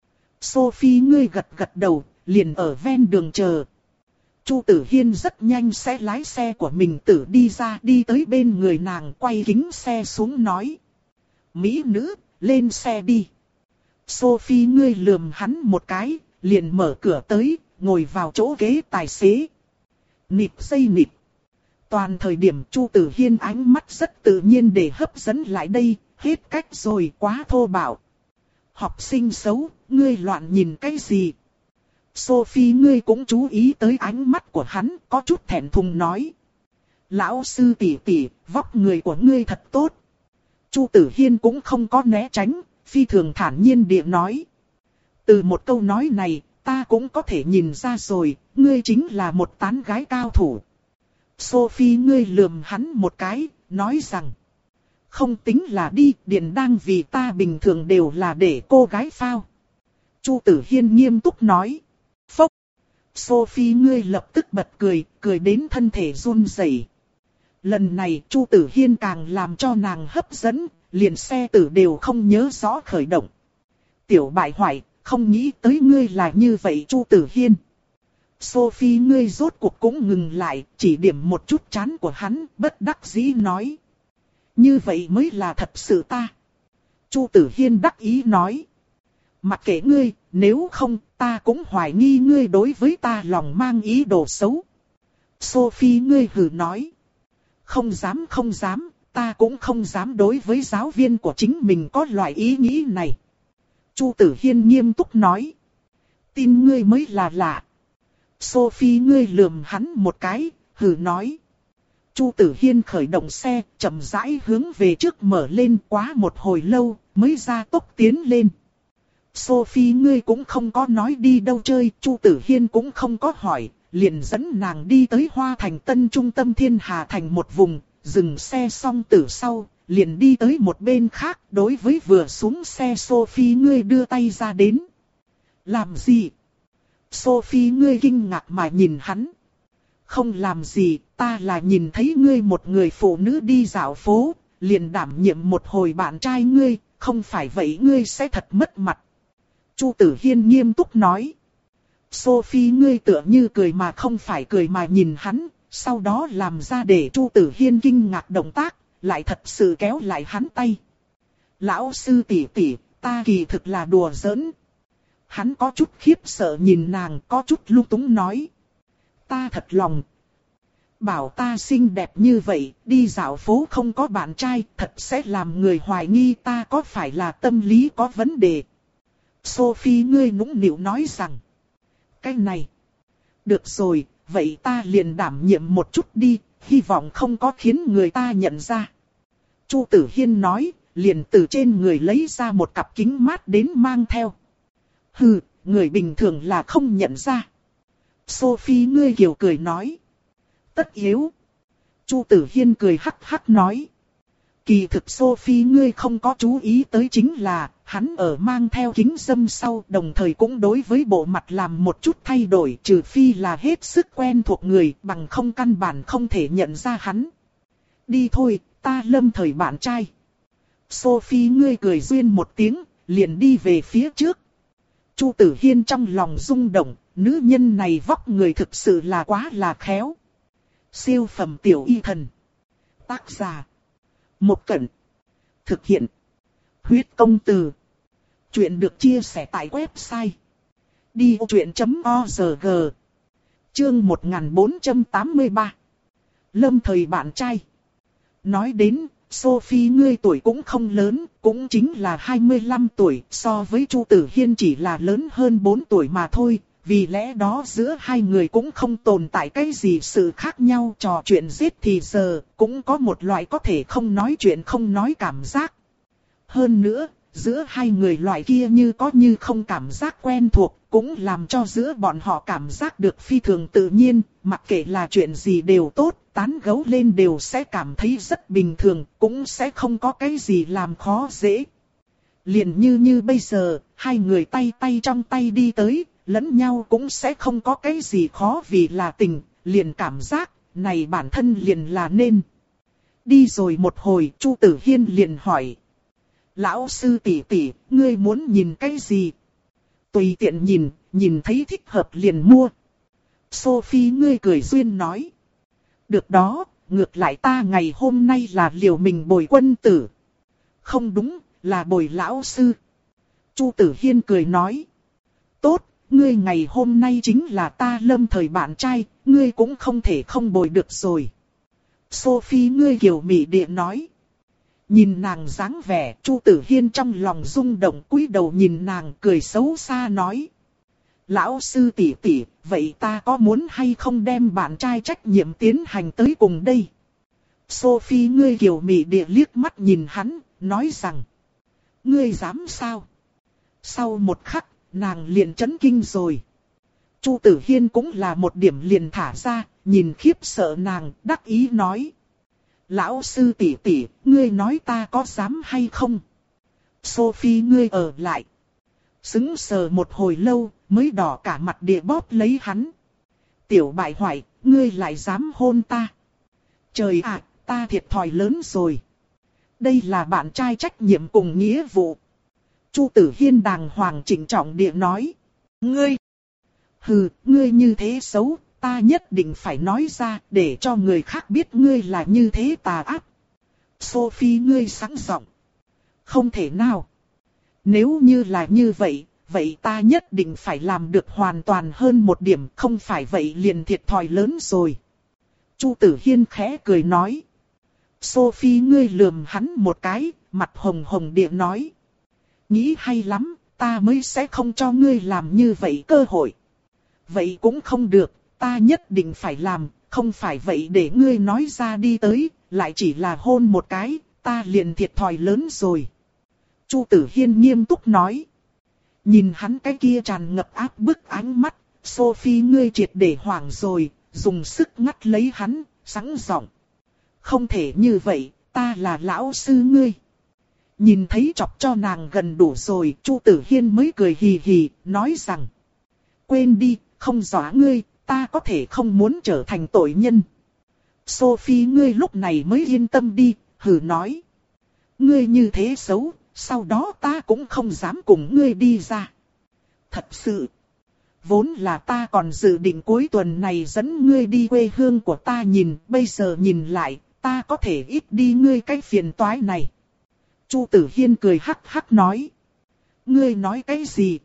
A: Sophie ngươi gật gật đầu, liền ở ven đường chờ. Chu Tử Hiên rất nhanh sẽ lái xe của mình tự đi ra, đi tới bên người nàng, quay kính xe xuống nói. Mỹ nữ, lên xe đi. Sophie ngươi lườm hắn một cái, liền mở cửa tới, ngồi vào chỗ ghế tài xế. Nịt dây nịt. Toàn thời điểm Chu Tử Hiên ánh mắt rất tự nhiên để hấp dẫn lại đây, hết cách rồi, quá thô bạo. Học sinh xấu, ngươi loạn nhìn cái gì? Sophie ngươi cũng chú ý tới ánh mắt của hắn, có chút thẹn thùng nói. Lão sư tỷ tỷ, vóc người của ngươi thật tốt. Chu Tử Hiên cũng không có né tránh, phi thường thản nhiên địa nói. Từ một câu nói này, ta cũng có thể nhìn ra rồi, ngươi chính là một tán gái cao thủ. Sophie ngươi lườm hắn một cái, nói rằng. Không tính là đi, điện đang vì ta bình thường đều là để cô gái phao. Chu Tử Hiên nghiêm túc nói. Phốc. Sophie ngươi lập tức bật cười, cười đến thân thể run rẩy. Lần này Chu Tử Hiên càng làm cho nàng hấp dẫn, liền xe tử đều không nhớ rõ khởi động. Tiểu bại hoại, không nghĩ tới ngươi là như vậy Chu Tử Hiên. Sophie ngươi rốt cuộc cũng ngừng lại, chỉ điểm một chút trán của hắn, bất đắc dĩ nói. Như vậy mới là thật sự ta. Chu Tử Hiên đắc ý nói. Mặc kệ ngươi, nếu không, ta cũng hoài nghi ngươi đối với ta lòng mang ý đồ xấu. Sophie ngươi hừ nói. Không dám không dám, ta cũng không dám đối với giáo viên của chính mình có loại ý nghĩ này. Chu Tử Hiên nghiêm túc nói. Tin ngươi mới là lạ. Sophie ngươi lườm hắn một cái, hừ nói. Chu Tử Hiên khởi động xe, chậm rãi hướng về trước mở lên, quá một hồi lâu, mới ra tốc tiến lên. Sophie ngươi cũng không có nói đi đâu chơi, Chu Tử Hiên cũng không có hỏi, liền dẫn nàng đi tới Hoa Thành Tân trung tâm Thiên Hà Thành một vùng, dừng xe xong từ sau, liền đi tới một bên khác, đối với vừa xuống xe Sophie ngươi đưa tay ra đến. Làm gì? Sophie ngươi kinh ngạc mà nhìn hắn. Không làm gì, ta là nhìn thấy ngươi một người phụ nữ đi dạo phố, liền đảm nhiệm một hồi bạn trai ngươi, không phải vậy ngươi sẽ thật mất mặt. Chu Tử Hiên nghiêm túc nói. Sophie ngươi tựa như cười mà không phải cười mà nhìn hắn, sau đó làm ra để Chu Tử Hiên kinh ngạc động tác, lại thật sự kéo lại hắn tay. Lão sư tỷ tỷ, ta kỳ thực là đùa giỡn. Hắn có chút khiếp sợ nhìn nàng, có chút lung túng nói. Ta thật lòng. Bảo ta xinh đẹp như vậy, đi dạo phố không có bạn trai, thật sẽ làm người hoài nghi ta có phải là tâm lý có vấn đề. Sophie ngươi nũng nịu nói rằng. Cái này. Được rồi, vậy ta liền đảm nhiệm một chút đi, hy vọng không có khiến người ta nhận ra. Chu Tử Hiên nói, liền từ trên người lấy ra một cặp kính mát đến mang theo. Hừ, người bình thường là không nhận ra. Sophie ngươi kiều cười nói. Tất yếu. Chu Tử Hiên cười hắc hắc nói. Kỳ thực Sophie ngươi không có chú ý tới chính là, hắn ở mang theo kính râm sau, đồng thời cũng đối với bộ mặt làm một chút thay đổi, trừ phi là hết sức quen thuộc người, bằng không căn bản không thể nhận ra hắn. Đi thôi, ta lâm thời bạn trai. Sophie ngươi cười duyên một tiếng, liền đi về phía trước. Chu Tử Hiên trong lòng rung động, nữ nhân này vóc người thực sự là quá là khéo. Siêu phẩm tiểu y thần. Tác giả. Một Cẩn. Thực hiện. Huyết công từ. Chuyện được chia sẻ tại website. đi ô chuyện chấm org. Chương một nghìn bốn trăm tám mươi ba. Lâm thời bạn trai. Nói đến, Sophie ngươi tuổi cũng không lớn, cũng chính là hai mươi lăm tuổi, so với Chu Tử Hiên chỉ là lớn hơn bốn tuổi mà thôi. Vì lẽ đó giữa hai người cũng không tồn tại cái gì sự khác nhau, trò chuyện giết thì giờ, cũng có một loại có thể không nói chuyện không nói cảm giác. Hơn nữa, giữa hai người loại kia như có như không cảm giác quen thuộc, cũng làm cho giữa bọn họ cảm giác được phi thường tự nhiên, mặc kệ là chuyện gì đều tốt, tán gẫu lên đều sẽ cảm thấy rất bình thường, cũng sẽ không có cái gì làm khó dễ. Liền như như bây giờ, hai người tay tay trong tay đi tới, lẫn nhau cũng sẽ không có cái gì khó vì là tình, liền cảm giác, này bản thân liền là nên. Đi rồi một hồi, Chu Tử Hiên liền hỏi. Lão sư tỷ tỷ, ngươi muốn nhìn cái gì? Tùy tiện nhìn, nhìn thấy thích hợp liền mua. Sophie ngươi cười duyên nói. Được đó, ngược lại ta ngày hôm nay là liều mình bồi quân tử. Không đúng, là bồi lão sư. Chu Tử Hiên cười nói. Tốt, ngươi ngày hôm nay chính là ta lâm thời bạn trai, ngươi cũng không thể không bồi được rồi. Sophie ngươi kiều mị địa nói. Nhìn nàng dáng vẻ, Chu Tử Hiên trong lòng rung động, cúi đầu nhìn nàng cười xấu xa nói. Lão sư tỷ tỷ, vậy ta có muốn hay không đem bạn trai trách nhiệm tiến hành tới cùng đây? Sophie ngươi kiều mị địa liếc mắt nhìn hắn, nói rằng. Ngươi dám sao? Sau một khắc, nàng liền chấn kinh rồi. Chu Tử Hiên cũng là một điểm liền thả ra, nhìn khiếp sợ nàng, đắc ý nói. Lão sư tỷ tỷ, ngươi nói ta có dám hay không? Sophie ngươi ở lại. Sững sờ một hồi lâu, mới đỏ cả mặt địa bóp lấy hắn. Tiểu bại hoại, ngươi lại dám hôn ta. Trời ạ, ta thiệt thòi lớn rồi. Đây là bạn trai trách nhiệm cùng nghĩa vụ. Chu Tử Hiên đàng hoàng chỉnh trọng địa nói. Ngươi! Hừ, ngươi như thế xấu, ta nhất định phải nói ra để cho người khác biết ngươi là như thế tà ác. Sophie ngươi sẵn giọng. Không thể nào. Nếu như là như vậy, vậy ta nhất định phải làm được hoàn toàn hơn một điểm, không phải vậy liền thiệt thòi lớn rồi. Chu Tử Hiên khẽ cười nói. Sophie ngươi lườm hắn một cái, mặt hồng hồng địa nói. Nghĩ hay lắm, ta mới sẽ không cho ngươi làm như vậy cơ hội. Vậy cũng không được, ta nhất định phải làm, không phải vậy để ngươi nói ra đi tới, lại chỉ là hôn một cái, ta liền thiệt thòi lớn rồi. Chu Tử Hiên nghiêm túc nói. Nhìn hắn cái kia tràn ngập áp bức ánh mắt, Sophie ngươi triệt để hoảng rồi, dùng sức ngắt lấy hắn, sẵn giọng. Không thể như vậy, ta là lão sư ngươi. Nhìn thấy chọc cho nàng gần đủ rồi, Chu Tử Hiên mới cười hì hì, nói rằng. Quên đi, không dọa ngươi, ta có thể không muốn trở thành tội nhân. Sophie ngươi lúc này mới yên tâm đi, hừ nói. Ngươi như thế xấu, sau đó ta cũng không dám cùng ngươi đi ra. Thật sự, vốn là ta còn dự định cuối tuần này dẫn ngươi đi quê hương của ta nhìn, bây giờ nhìn lại, ta có thể ít đi ngươi cái phiền toái này. Chu Tử Hiên cười hắc hắc nói. Ngươi nói cái gì?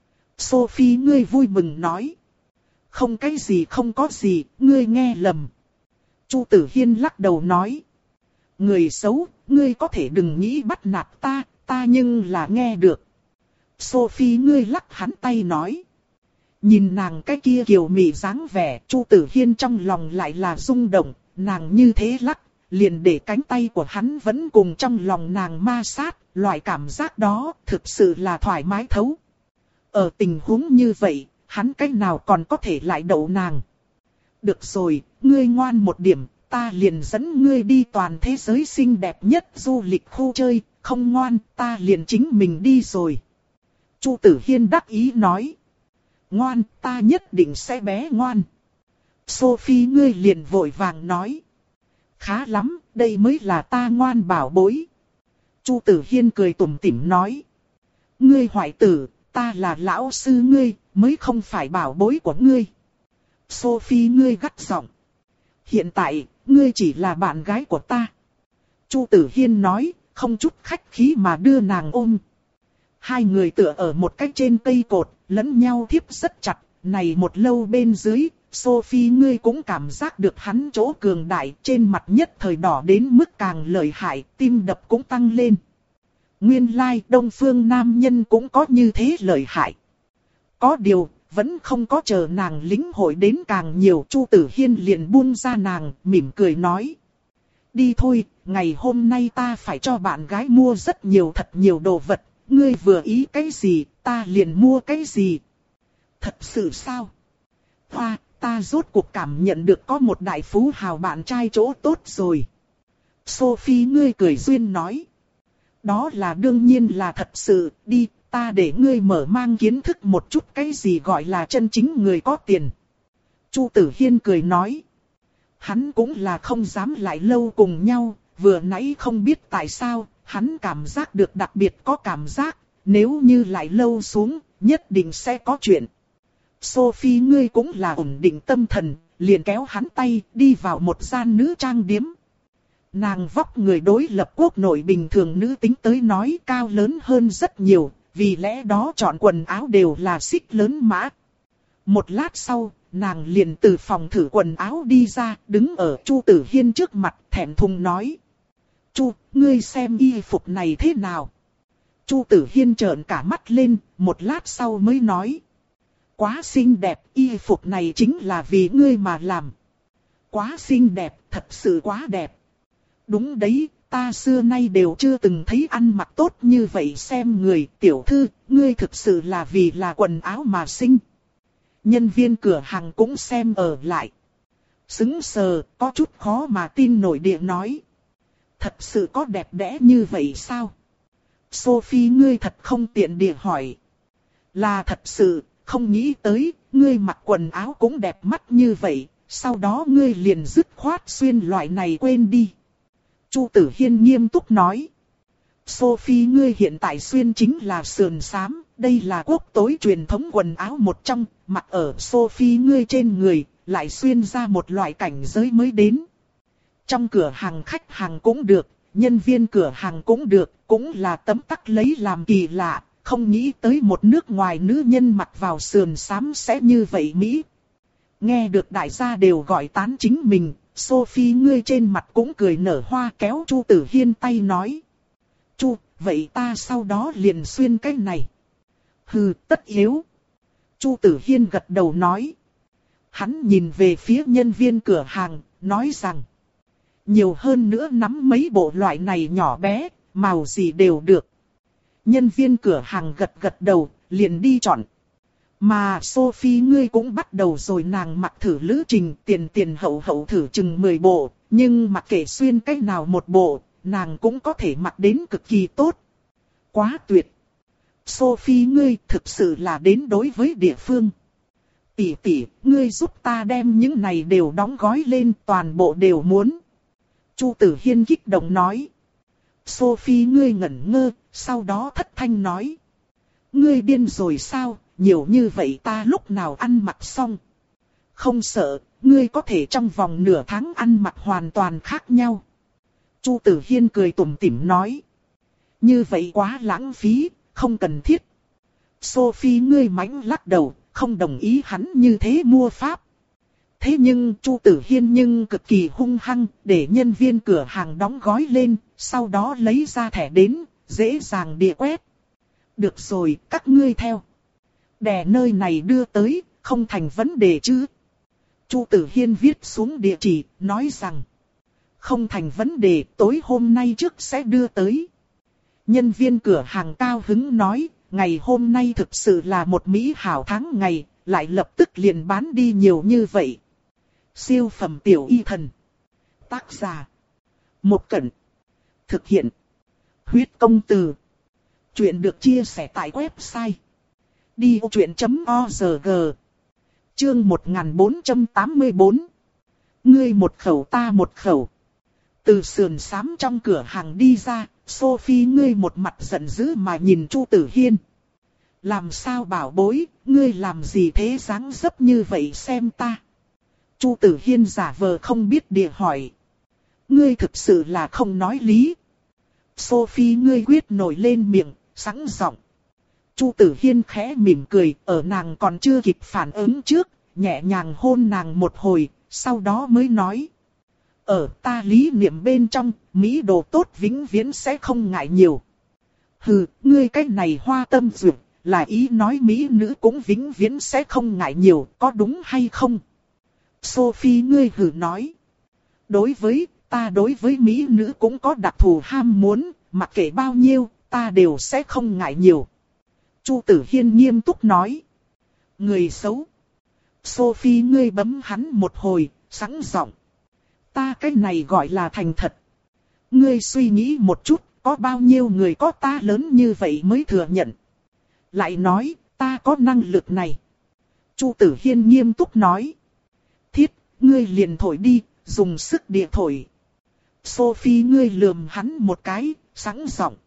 A: Sophie ngươi vui mừng nói. Không cái gì không có gì, ngươi nghe lầm. Chu Tử Hiên lắc đầu nói. Người xấu, ngươi có thể đừng nghĩ bắt nạt ta, ta nhưng là nghe được. Sophie ngươi lắc hắn tay nói. Nhìn nàng cái kia kiều mị dáng vẻ, Chu Tử Hiên trong lòng lại là rung động, nàng như thế lắc, liền để cánh tay của hắn vẫn cùng trong lòng nàng ma sát, loại cảm giác đó thực sự là thoải mái thấu. Ở tình huống như vậy, hắn cách nào còn có thể lại đậu nàng. Được rồi, ngươi ngoan một điểm, ta liền dẫn ngươi đi toàn thế giới xinh đẹp nhất du lịch khu chơi, không ngoan, ta liền chính mình đi rồi. Chu Tử Hiên đắc ý nói. Ngoan, ta nhất định sẽ bé ngoan. Sophie ngươi liền vội vàng nói. Khá lắm, đây mới là ta ngoan bảo bối. Chu Tử Hiên cười tủm tỉm nói. Ngươi hoại tử, ta là lão sư ngươi, mới không phải bảo bối của ngươi. Sophie ngươi gắt giọng. Hiện tại, ngươi chỉ là bạn gái của ta. Chu Tử Hiên nói, không chút khách khí mà đưa nàng ôm. Hai người tựa ở một cách trên cây cột, lẫn nhau thiếp rất chặt, này một lâu bên dưới, Sophie ngươi cũng cảm giác được hắn chỗ cường đại, trên mặt nhất thời đỏ đến mức càng lợi hại, tim đập cũng tăng lên. Nguyên lai like, Đông Phương nam nhân cũng có như thế lợi hại. Có điều, vẫn không có chờ nàng lĩnh hội đến càng nhiều, Chu Tử Hiên liền buông ra nàng, mỉm cười nói. Đi thôi, ngày hôm nay ta phải cho bạn gái mua rất nhiều thật nhiều đồ vật, ngươi vừa ý cái gì, ta liền mua cái gì. Thật sự sao? Hoa, ta rốt cuộc cảm nhận được có một đại phú hào bạn trai chỗ tốt rồi. Sophie ngươi cười duyên nói. Đó là đương nhiên là thật sự, đi, ta để ngươi mở mang kiến thức một chút cái gì gọi là chân chính người có tiền. Chu Tử Hiên cười nói. Hắn cũng là không dám lại lâu cùng nhau, vừa nãy không biết tại sao, hắn cảm giác được đặc biệt có cảm giác, nếu như lại lâu xuống, nhất định sẽ có chuyện. Sophie ngươi cũng là ổn định tâm thần, liền kéo hắn tay đi vào một gian nữ trang điếm. Nàng vóc người đối lập quốc nội bình thường nữ tính tới nói cao lớn hơn rất nhiều, vì lẽ đó chọn quần áo đều là xích lớn mã. Một lát sau, nàng liền từ phòng thử quần áo đi ra, đứng ở Chu Tử Hiên trước mặt, thẹn thùng nói. Chu, ngươi xem y phục này thế nào? Chu Tử Hiên trợn cả mắt lên, một lát sau mới nói. Quá xinh đẹp, y phục này chính là vì ngươi mà làm. Quá xinh đẹp, thật sự quá đẹp. Đúng đấy, ta xưa nay đều chưa từng thấy ăn mặc tốt như vậy xem người, tiểu thư, ngươi thực sự là vì là quần áo mà sinh. Nhân viên cửa hàng cũng xem ở lại. Sững sờ, có chút khó mà tin nổi địa nói. Thật sự có đẹp đẽ như vậy sao? Sophie ngươi thật không tiện địa hỏi. Là thật sự, không nghĩ tới, ngươi mặc quần áo cũng đẹp mắt như vậy, sau đó ngươi liền dứt khoát xuyên loại này quên đi. Chu Tử Hiên nghiêm túc nói. Sophie ngươi hiện tại xuyên chính là sườn xám, đây là quốc tối truyền thống quần áo một trong, mặc ở Sophie ngươi trên người, lại xuyên ra một loại cảnh giới mới đến. Trong cửa hàng khách hàng cũng được, nhân viên cửa hàng cũng được, cũng là tấm tắc lấy làm kỳ lạ, không nghĩ tới một nước ngoài nữ nhân mặc vào sườn xám sẽ như vậy Mỹ. Nghe được đại gia đều gọi tán chính mình, Sophie ngươi trên mặt cũng cười nở hoa kéo Chu Tử Hiên tay nói. Chu, vậy ta sau đó liền xuyên cái này. Hừ, tất yếu. Chu Tử Hiên gật đầu nói. Hắn nhìn về phía nhân viên cửa hàng, nói rằng. Nhiều hơn nữa nắm mấy bộ loại này nhỏ bé, màu gì đều được. Nhân viên cửa hàng gật gật đầu, liền đi chọn. Mà Sophie ngươi cũng bắt đầu rồi nàng mặc thử lữ trình tiền tiền hậu hậu thử chừng mười bộ, nhưng mặc kệ xuyên cách nào một bộ, nàng cũng có thể mặc đến cực kỳ tốt. Quá tuyệt. Sophie ngươi thực sự là đến đối với địa phương. Tỷ tỷ, ngươi giúp ta đem những này đều đóng gói lên, toàn bộ đều muốn. Chu Tử Hiên kích động nói. Sophie ngươi ngẩn ngơ, sau đó thất thanh nói. Ngươi điên rồi sao, nhiều như vậy ta lúc nào ăn mặc xong. Không sợ, ngươi có thể trong vòng nửa tháng ăn mặc hoàn toàn khác nhau. Chu Tử Hiên cười tủm tỉm nói. Như vậy quá lãng phí, không cần thiết. Sophie ngươi mãnh lắc đầu, không đồng ý hắn như thế mua pháp. Thế nhưng Chu Tử Hiên nhưng cực kỳ hung hăng, để nhân viên cửa hàng đóng gói lên, sau đó lấy ra thẻ đến, dễ dàng địa quét. Được rồi, các ngươi theo. Đè nơi này đưa tới, không thành vấn đề chứ. Chu Tử Hiên viết xuống địa chỉ, nói rằng. Không thành vấn đề, tối hôm nay trước sẽ đưa tới. Nhân viên cửa hàng cao hứng nói, ngày hôm nay thực sự là một mỹ hảo tháng ngày, lại lập tức liền bán đi nhiều như vậy. Siêu phẩm tiểu y thần. Tác giả. Một Cẩn. Thực hiện. Huyết công từ. Chuyện được chia sẻ tại website. đi ô chuyện chấm o rờ gờ. Chương một nghìn bốn trăm tám mươi bốn. Ngươi một khẩu ta một khẩu. Từ sườn xám trong cửa hàng đi ra, Sophie ngươi một mặt giận dữ mà nhìn Chu Tử Hiên. Làm sao bảo bối, ngươi làm gì thế dáng dấp như vậy xem ta. Chu Tử Hiên giả vờ không biết địa hỏi. Ngươi thực sự là không nói lý. Sophie ngươi quyết nổi lên miệng, sẵn giọng. Chu Tử Hiên khẽ mỉm cười, ở nàng còn chưa kịp phản ứng trước, nhẹ nhàng hôn nàng một hồi, sau đó mới nói. Ở ta lý niệm bên trong, Mỹ đồ tốt vĩnh viễn sẽ không ngại nhiều. Hừ, ngươi cái này hoa tâm duyệt, là ý nói Mỹ nữ cũng vĩnh viễn sẽ không ngại nhiều, có đúng hay không? Sophie ngươi hừ nói. Đối với, ta đối với Mỹ nữ cũng có đặc thù ham muốn, mặc kệ bao nhiêu, ta đều sẽ không ngại nhiều. Chu Tử Hiên nghiêm túc nói. Người xấu. Sophie ngươi bấm hắn một hồi, sẵn giọng. Ta cái này gọi là thành thật. Ngươi suy nghĩ một chút, có bao nhiêu người có ta lớn như vậy mới thừa nhận. Lại nói, ta có năng lực này. Chu Tử Hiên nghiêm túc nói. Thiết, ngươi liền thổi đi, dùng sức địa thổi. Sophie ngươi lườm hắn một cái, sẵn giọng.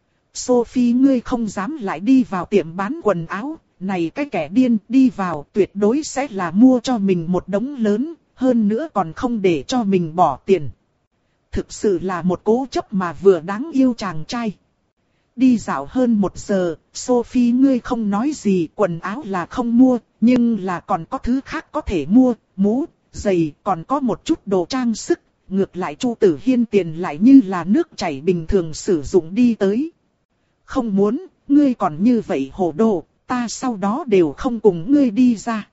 A: Sophie ngươi không dám lại đi vào tiệm bán quần áo, này cái kẻ điên đi vào tuyệt đối sẽ là mua cho mình một đống lớn, hơn nữa còn không để cho mình bỏ tiền. Thực sự là một cố chấp mà vừa đáng yêu chàng trai. Đi dạo hơn một giờ, Sophie ngươi không nói gì, quần áo là không mua, nhưng là còn có thứ khác có thể mua, mũ, giày, còn có một chút đồ trang sức. Ngược lại Chu Tử Hiên tiền lại như là nước chảy bình thường sử dụng đi tới. Không muốn, ngươi còn như vậy hồ đồ, ta sau đó đều không cùng ngươi đi ra.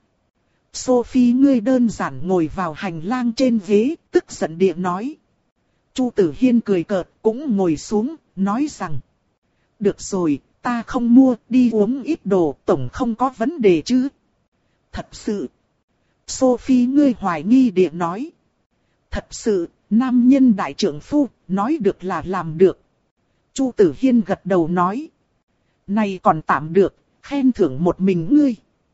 A: Sophie ngươi đơn giản ngồi vào hành lang trên ghế, tức giận địa nói. Chu Tử Hiên cười cợt, cũng ngồi xuống, nói rằng. Được rồi, ta không mua, đi uống ít đồ, tổng không có vấn đề chứ. Thật sự. Sophie ngươi hoài nghi địa nói. Thật sự, nam nhân đại trưởng phu, nói được là làm được. Chu Tử Hiên gật đầu nói. Này còn tạm được, khen thưởng một mình ngươi.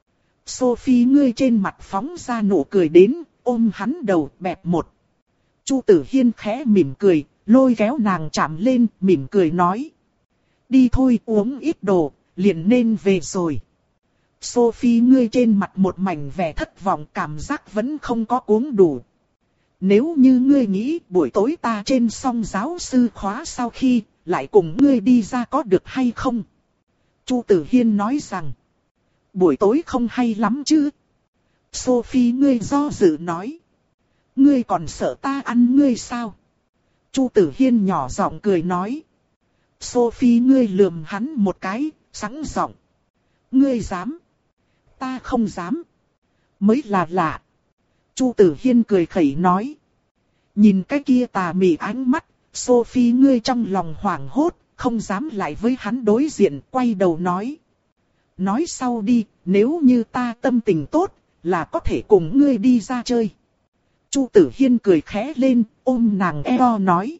A: Sophie ngươi trên mặt phóng ra nụ cười đến, ôm hắn đầu bẹp một. Chu Tử Hiên khẽ mỉm cười, lôi kéo nàng chạm lên, mỉm cười nói. Đi thôi, uống ít đồ, liền nên về rồi. Sophie ngươi trên mặt một mảnh vẻ thất vọng, cảm giác vẫn không có uống đủ. Nếu như ngươi nghĩ buổi tối ta trên song giáo sư khóa sau khi lại cùng ngươi đi ra có được hay không? Chu Tử Hiên nói rằng, buổi tối không hay lắm chứ. Sophie ngươi do dự nói, ngươi còn sợ ta ăn ngươi sao? Chu Tử Hiên nhỏ giọng cười nói. Sophie ngươi lườm hắn một cái, sẵn giọng. Ngươi dám? Ta không dám. Mới là lạ. Chu Tử Hiên cười khẩy nói. Nhìn cái kia tà mị ánh mắt, Sophie ngươi trong lòng hoảng hốt, không dám lại với hắn đối diện, quay đầu nói. Nói sau đi, nếu như ta tâm tình tốt, là có thể cùng ngươi đi ra chơi. Chu Tử Hiên cười khẽ lên, ôm nàng eo nói.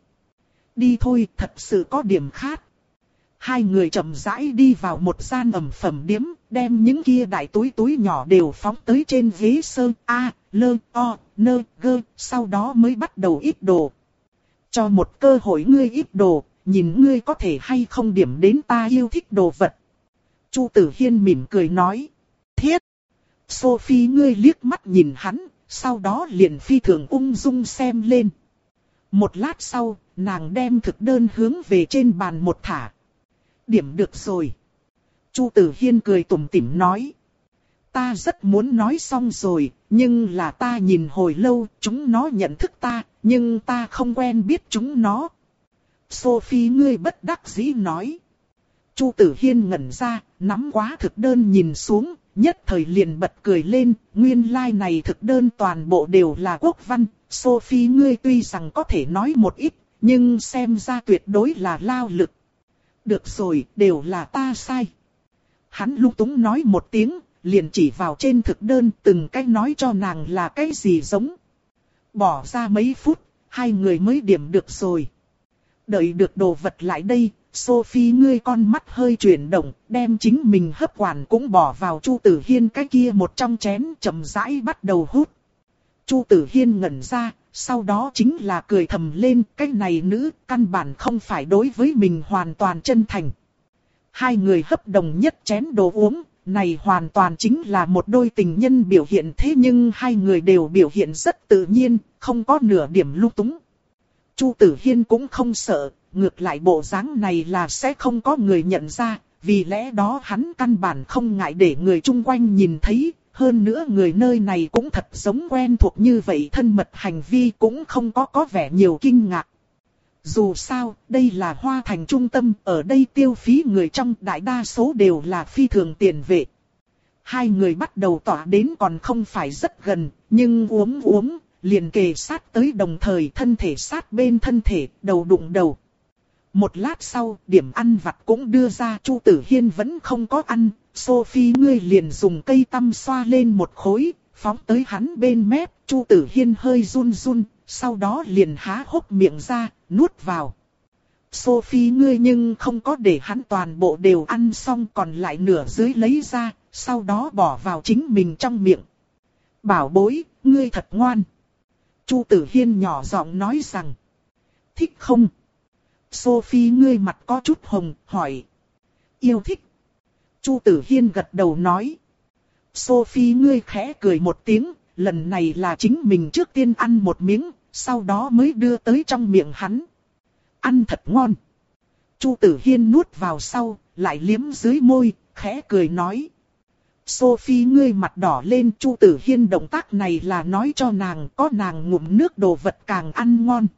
A: Đi thôi, thật sự có điểm khát. Hai người chậm rãi đi vào một gian ẩm phẩm điếm, đem những kia đại túi túi nhỏ đều phóng tới trên ghế sơ A, lơ, o, nơ, gơ, sau đó mới bắt đầu ít đồ. Cho một cơ hội ngươi ít đồ, nhìn ngươi có thể hay không điểm đến ta yêu thích đồ vật. Chu Tử Hiên mỉm cười nói. Thiết! Sophie ngươi liếc mắt nhìn hắn, sau đó liền phi thường ung dung xem lên. Một lát sau, nàng đem thực đơn hướng về trên bàn một thả. Điểm được rồi. Chu Tử Hiên cười tủm tỉm nói. Ta rất muốn nói xong rồi, nhưng là ta nhìn hồi lâu, chúng nó nhận thức ta, nhưng ta không quen biết chúng nó. Sophie ngươi bất đắc dĩ nói. Chu Tử Hiên ngẩn ra, nắm quá thực đơn nhìn xuống, nhất thời liền bật cười lên, nguyên lai like này thực đơn toàn bộ đều là quốc văn. Sophie ngươi tuy rằng có thể nói một ít, nhưng xem ra tuyệt đối là lao lực. Được rồi, đều là ta sai. Hắn lung túng nói một tiếng, liền chỉ vào trên thực đơn từng cái nói cho nàng là cái gì giống. Bỏ ra mấy phút, hai người mới điểm được rồi. Đợi được đồ vật lại đây, Sophie ngươi con mắt hơi chuyển động, đem chính mình hấp quản cũng bỏ vào Chu Tử Hiên cái kia một trong chén, chậm rãi bắt đầu hút. Chu Tử Hiên ngẩn ra, sau đó chính là cười thầm lên, cái này nữ căn bản không phải đối với mình hoàn toàn chân thành. Hai người hấp đồng nhất chén đồ uống, này hoàn toàn chính là một đôi tình nhân biểu hiện, thế nhưng hai người đều biểu hiện rất tự nhiên, không có nửa điểm lung túng. Chu Tử Hiên cũng không sợ, ngược lại bộ dáng này là sẽ không có người nhận ra, vì lẽ đó hắn căn bản không ngại để người chung quanh nhìn thấy. Hơn nữa người nơi này cũng thật giống quen thuộc như vậy, thân mật hành vi cũng không có có vẻ nhiều kinh ngạc. Dù sao, đây là Hoa Thành trung tâm, ở đây tiêu phí người trong đại đa số đều là phi thường tiền vệ. Hai người bắt đầu tỏa đến còn không phải rất gần, nhưng uống uống, liền kề sát tới đồng thời thân thể sát bên thân thể, đầu đụng đầu. Một lát sau, điểm ăn vặt cũng đưa ra, Chu Tử Hiên vẫn không có ăn. Sophie ngươi liền dùng cây tăm xoa lên một khối, phóng tới hắn bên mép, Chu Tử Hiên hơi run run, sau đó liền há hốc miệng ra, nuốt vào. Sophie ngươi nhưng không có để hắn toàn bộ đều ăn xong, còn lại nửa dưới lấy ra, sau đó bỏ vào chính mình trong miệng. Bảo bối, ngươi thật ngoan. Chu Tử Hiên nhỏ giọng nói rằng. Thích không? Sophie ngươi mặt có chút hồng, hỏi. Yêu thích. Chu Tử Hiên gật đầu nói. Sophie ngươi khẽ cười một tiếng, lần này là chính mình trước tiên ăn một miếng, sau đó mới đưa tới trong miệng hắn. Ăn thật ngon. Chu Tử Hiên nuốt vào sau, lại liếm dưới môi, khẽ cười nói. Sophie ngươi mặt đỏ lên, Chu Tử Hiên động tác này là nói cho nàng có nàng ngụm nước đồ vật càng ăn ngon.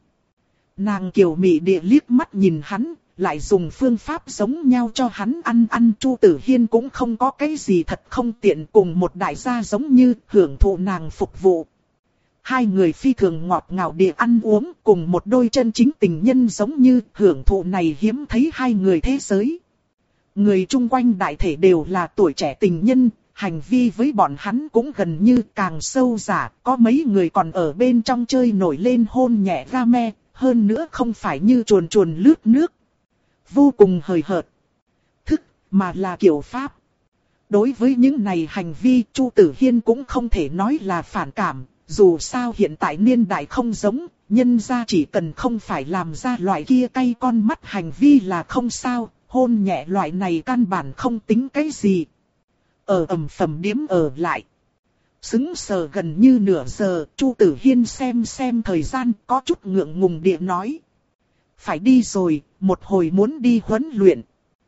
A: Nàng kiều mị địa liếc mắt nhìn hắn, lại dùng phương pháp giống nhau cho hắn ăn ăn. Chu Tử Hiên cũng không có cái gì thật không tiện, cùng một đại gia giống như hưởng thụ nàng phục vụ. Hai người phi thường ngọt ngào địa ăn uống, cùng một đôi chân chính tình nhân giống như hưởng thụ này hiếm thấy hai người thế giới. Người chung quanh đại thể đều là tuổi trẻ tình nhân, hành vi với bọn hắn cũng gần như càng sâu giả, có mấy người còn ở bên trong chơi nổi lên hôn nhẹ game, hơn nữa không phải như chuồn chuồn lướt nước. Vô cùng hời hợt. Thức, mà là kiểu pháp. Đối với những này hành vi, Chu Tử Hiên cũng không thể nói là phản cảm, dù sao hiện tại niên đại không giống, nhân ra chỉ cần không phải làm ra loại kia cay con mắt hành vi là không sao, hôn nhẹ loại này căn bản không tính cái gì. Ở ẩm phẩm điếm ở lại. Sững sờ gần như nửa giờ, Chu Tử Hiên xem xem thời gian, có chút ngượng ngùng địa nói. Phải đi rồi, một hồi muốn đi huấn luyện.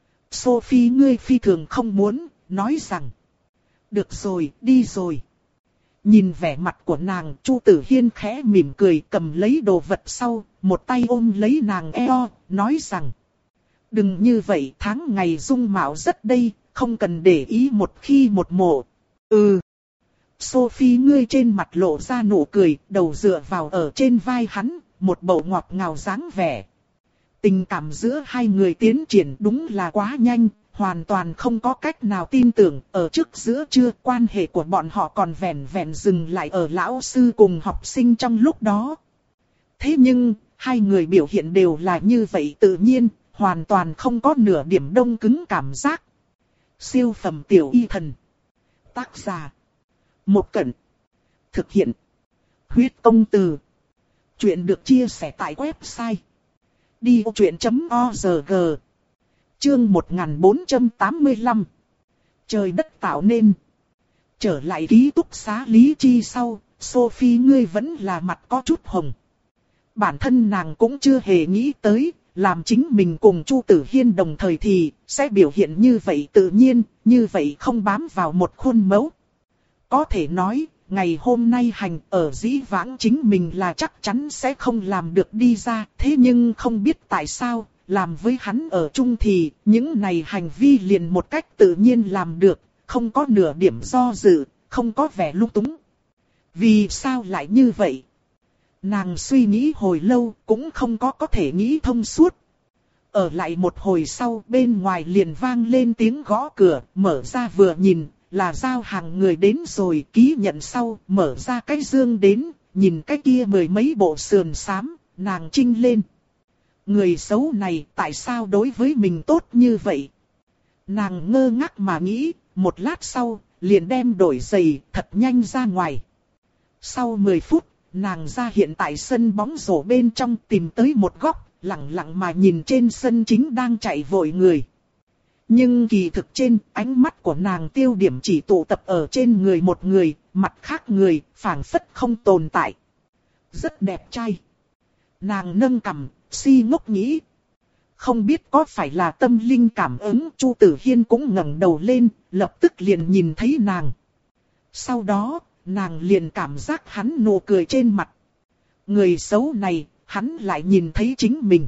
A: Sophie ngươi phi thường không muốn, nói rằng. Được rồi, đi rồi. Nhìn vẻ mặt của nàng, Chu Tử Hiên khẽ mỉm cười cầm lấy đồ vật sau, một tay ôm lấy nàng eo, nói rằng. Đừng như vậy, tháng ngày dung mạo rất đây, không cần để ý một khi một mộ. Ừ. Sophie ngươi trên mặt lộ ra nụ cười, đầu dựa vào ở trên vai hắn, một bầu ngọt ngào dáng vẻ. Tình cảm giữa hai người tiến triển đúng là quá nhanh, hoàn toàn không có cách nào tin tưởng, ở trước giữa trưa quan hệ của bọn họ còn vẹn vẹn dừng lại ở lão sư cùng học sinh trong lúc đó. Thế nhưng, hai người biểu hiện đều là như vậy tự nhiên, hoàn toàn không có nửa điểm đông cứng cảm giác. Siêu phẩm tiểu y thần. Tác giả. Một Cẩn. Thực hiện. Huyết công từ. Chuyện được chia sẻ tại website. đi ô chuyện chấm org. Chương một nghìn bốn trăm tám mươi lăm. Trời đất tạo nên. Trở lại ký túc xá Lý Chi sau, Sophie ngươi vẫn là mặt có chút hồng. Bản thân nàng cũng chưa hề nghĩ tới, làm chính mình cùng Chu Tử Hiên đồng thời thì sẽ biểu hiện như vậy tự nhiên, như vậy không bám vào một khuôn mẫu. Có thể nói, ngày hôm nay hành ở dĩ vãng chính mình là chắc chắn sẽ không làm được đi ra, thế nhưng không biết tại sao, làm với hắn ở chung thì những này hành vi liền một cách tự nhiên làm được, không có nửa điểm do dự, không có vẻ lung túng. Vì sao lại như vậy? Nàng suy nghĩ hồi lâu cũng không có có thể nghĩ thông suốt. Ở lại một hồi sau bên ngoài liền vang lên tiếng gõ cửa, mở ra vừa nhìn, là giao hàng người đến rồi, ký nhận sau, mở ra cái dương đến, nhìn cái kia mười mấy bộ sườn xám, nàng trinh lên. Người xấu này tại sao đối với mình tốt như vậy? Nàng ngơ ngác mà nghĩ, một lát sau, liền đem đổi giày thật nhanh ra ngoài. Sau mười phút, nàng ra hiện tại sân bóng rổ bên trong tìm tới một góc, lặng lặng mà nhìn trên sân chính đang chạy vội người. Nhưng kỳ thực trên ánh mắt của nàng tiêu điểm chỉ tụ tập ở trên người một người, mặt khác người phảng phất không tồn tại. Rất đẹp trai. Nàng nâng cằm, si ngốc nghĩ. Không biết có phải là tâm linh cảm ứng, Chu Tử Hiên cũng ngẩng đầu lên, lập tức liền nhìn thấy nàng. Sau đó, nàng liền cảm giác hắn nụ cười trên mặt. Người xấu này, hắn lại nhìn thấy chính mình.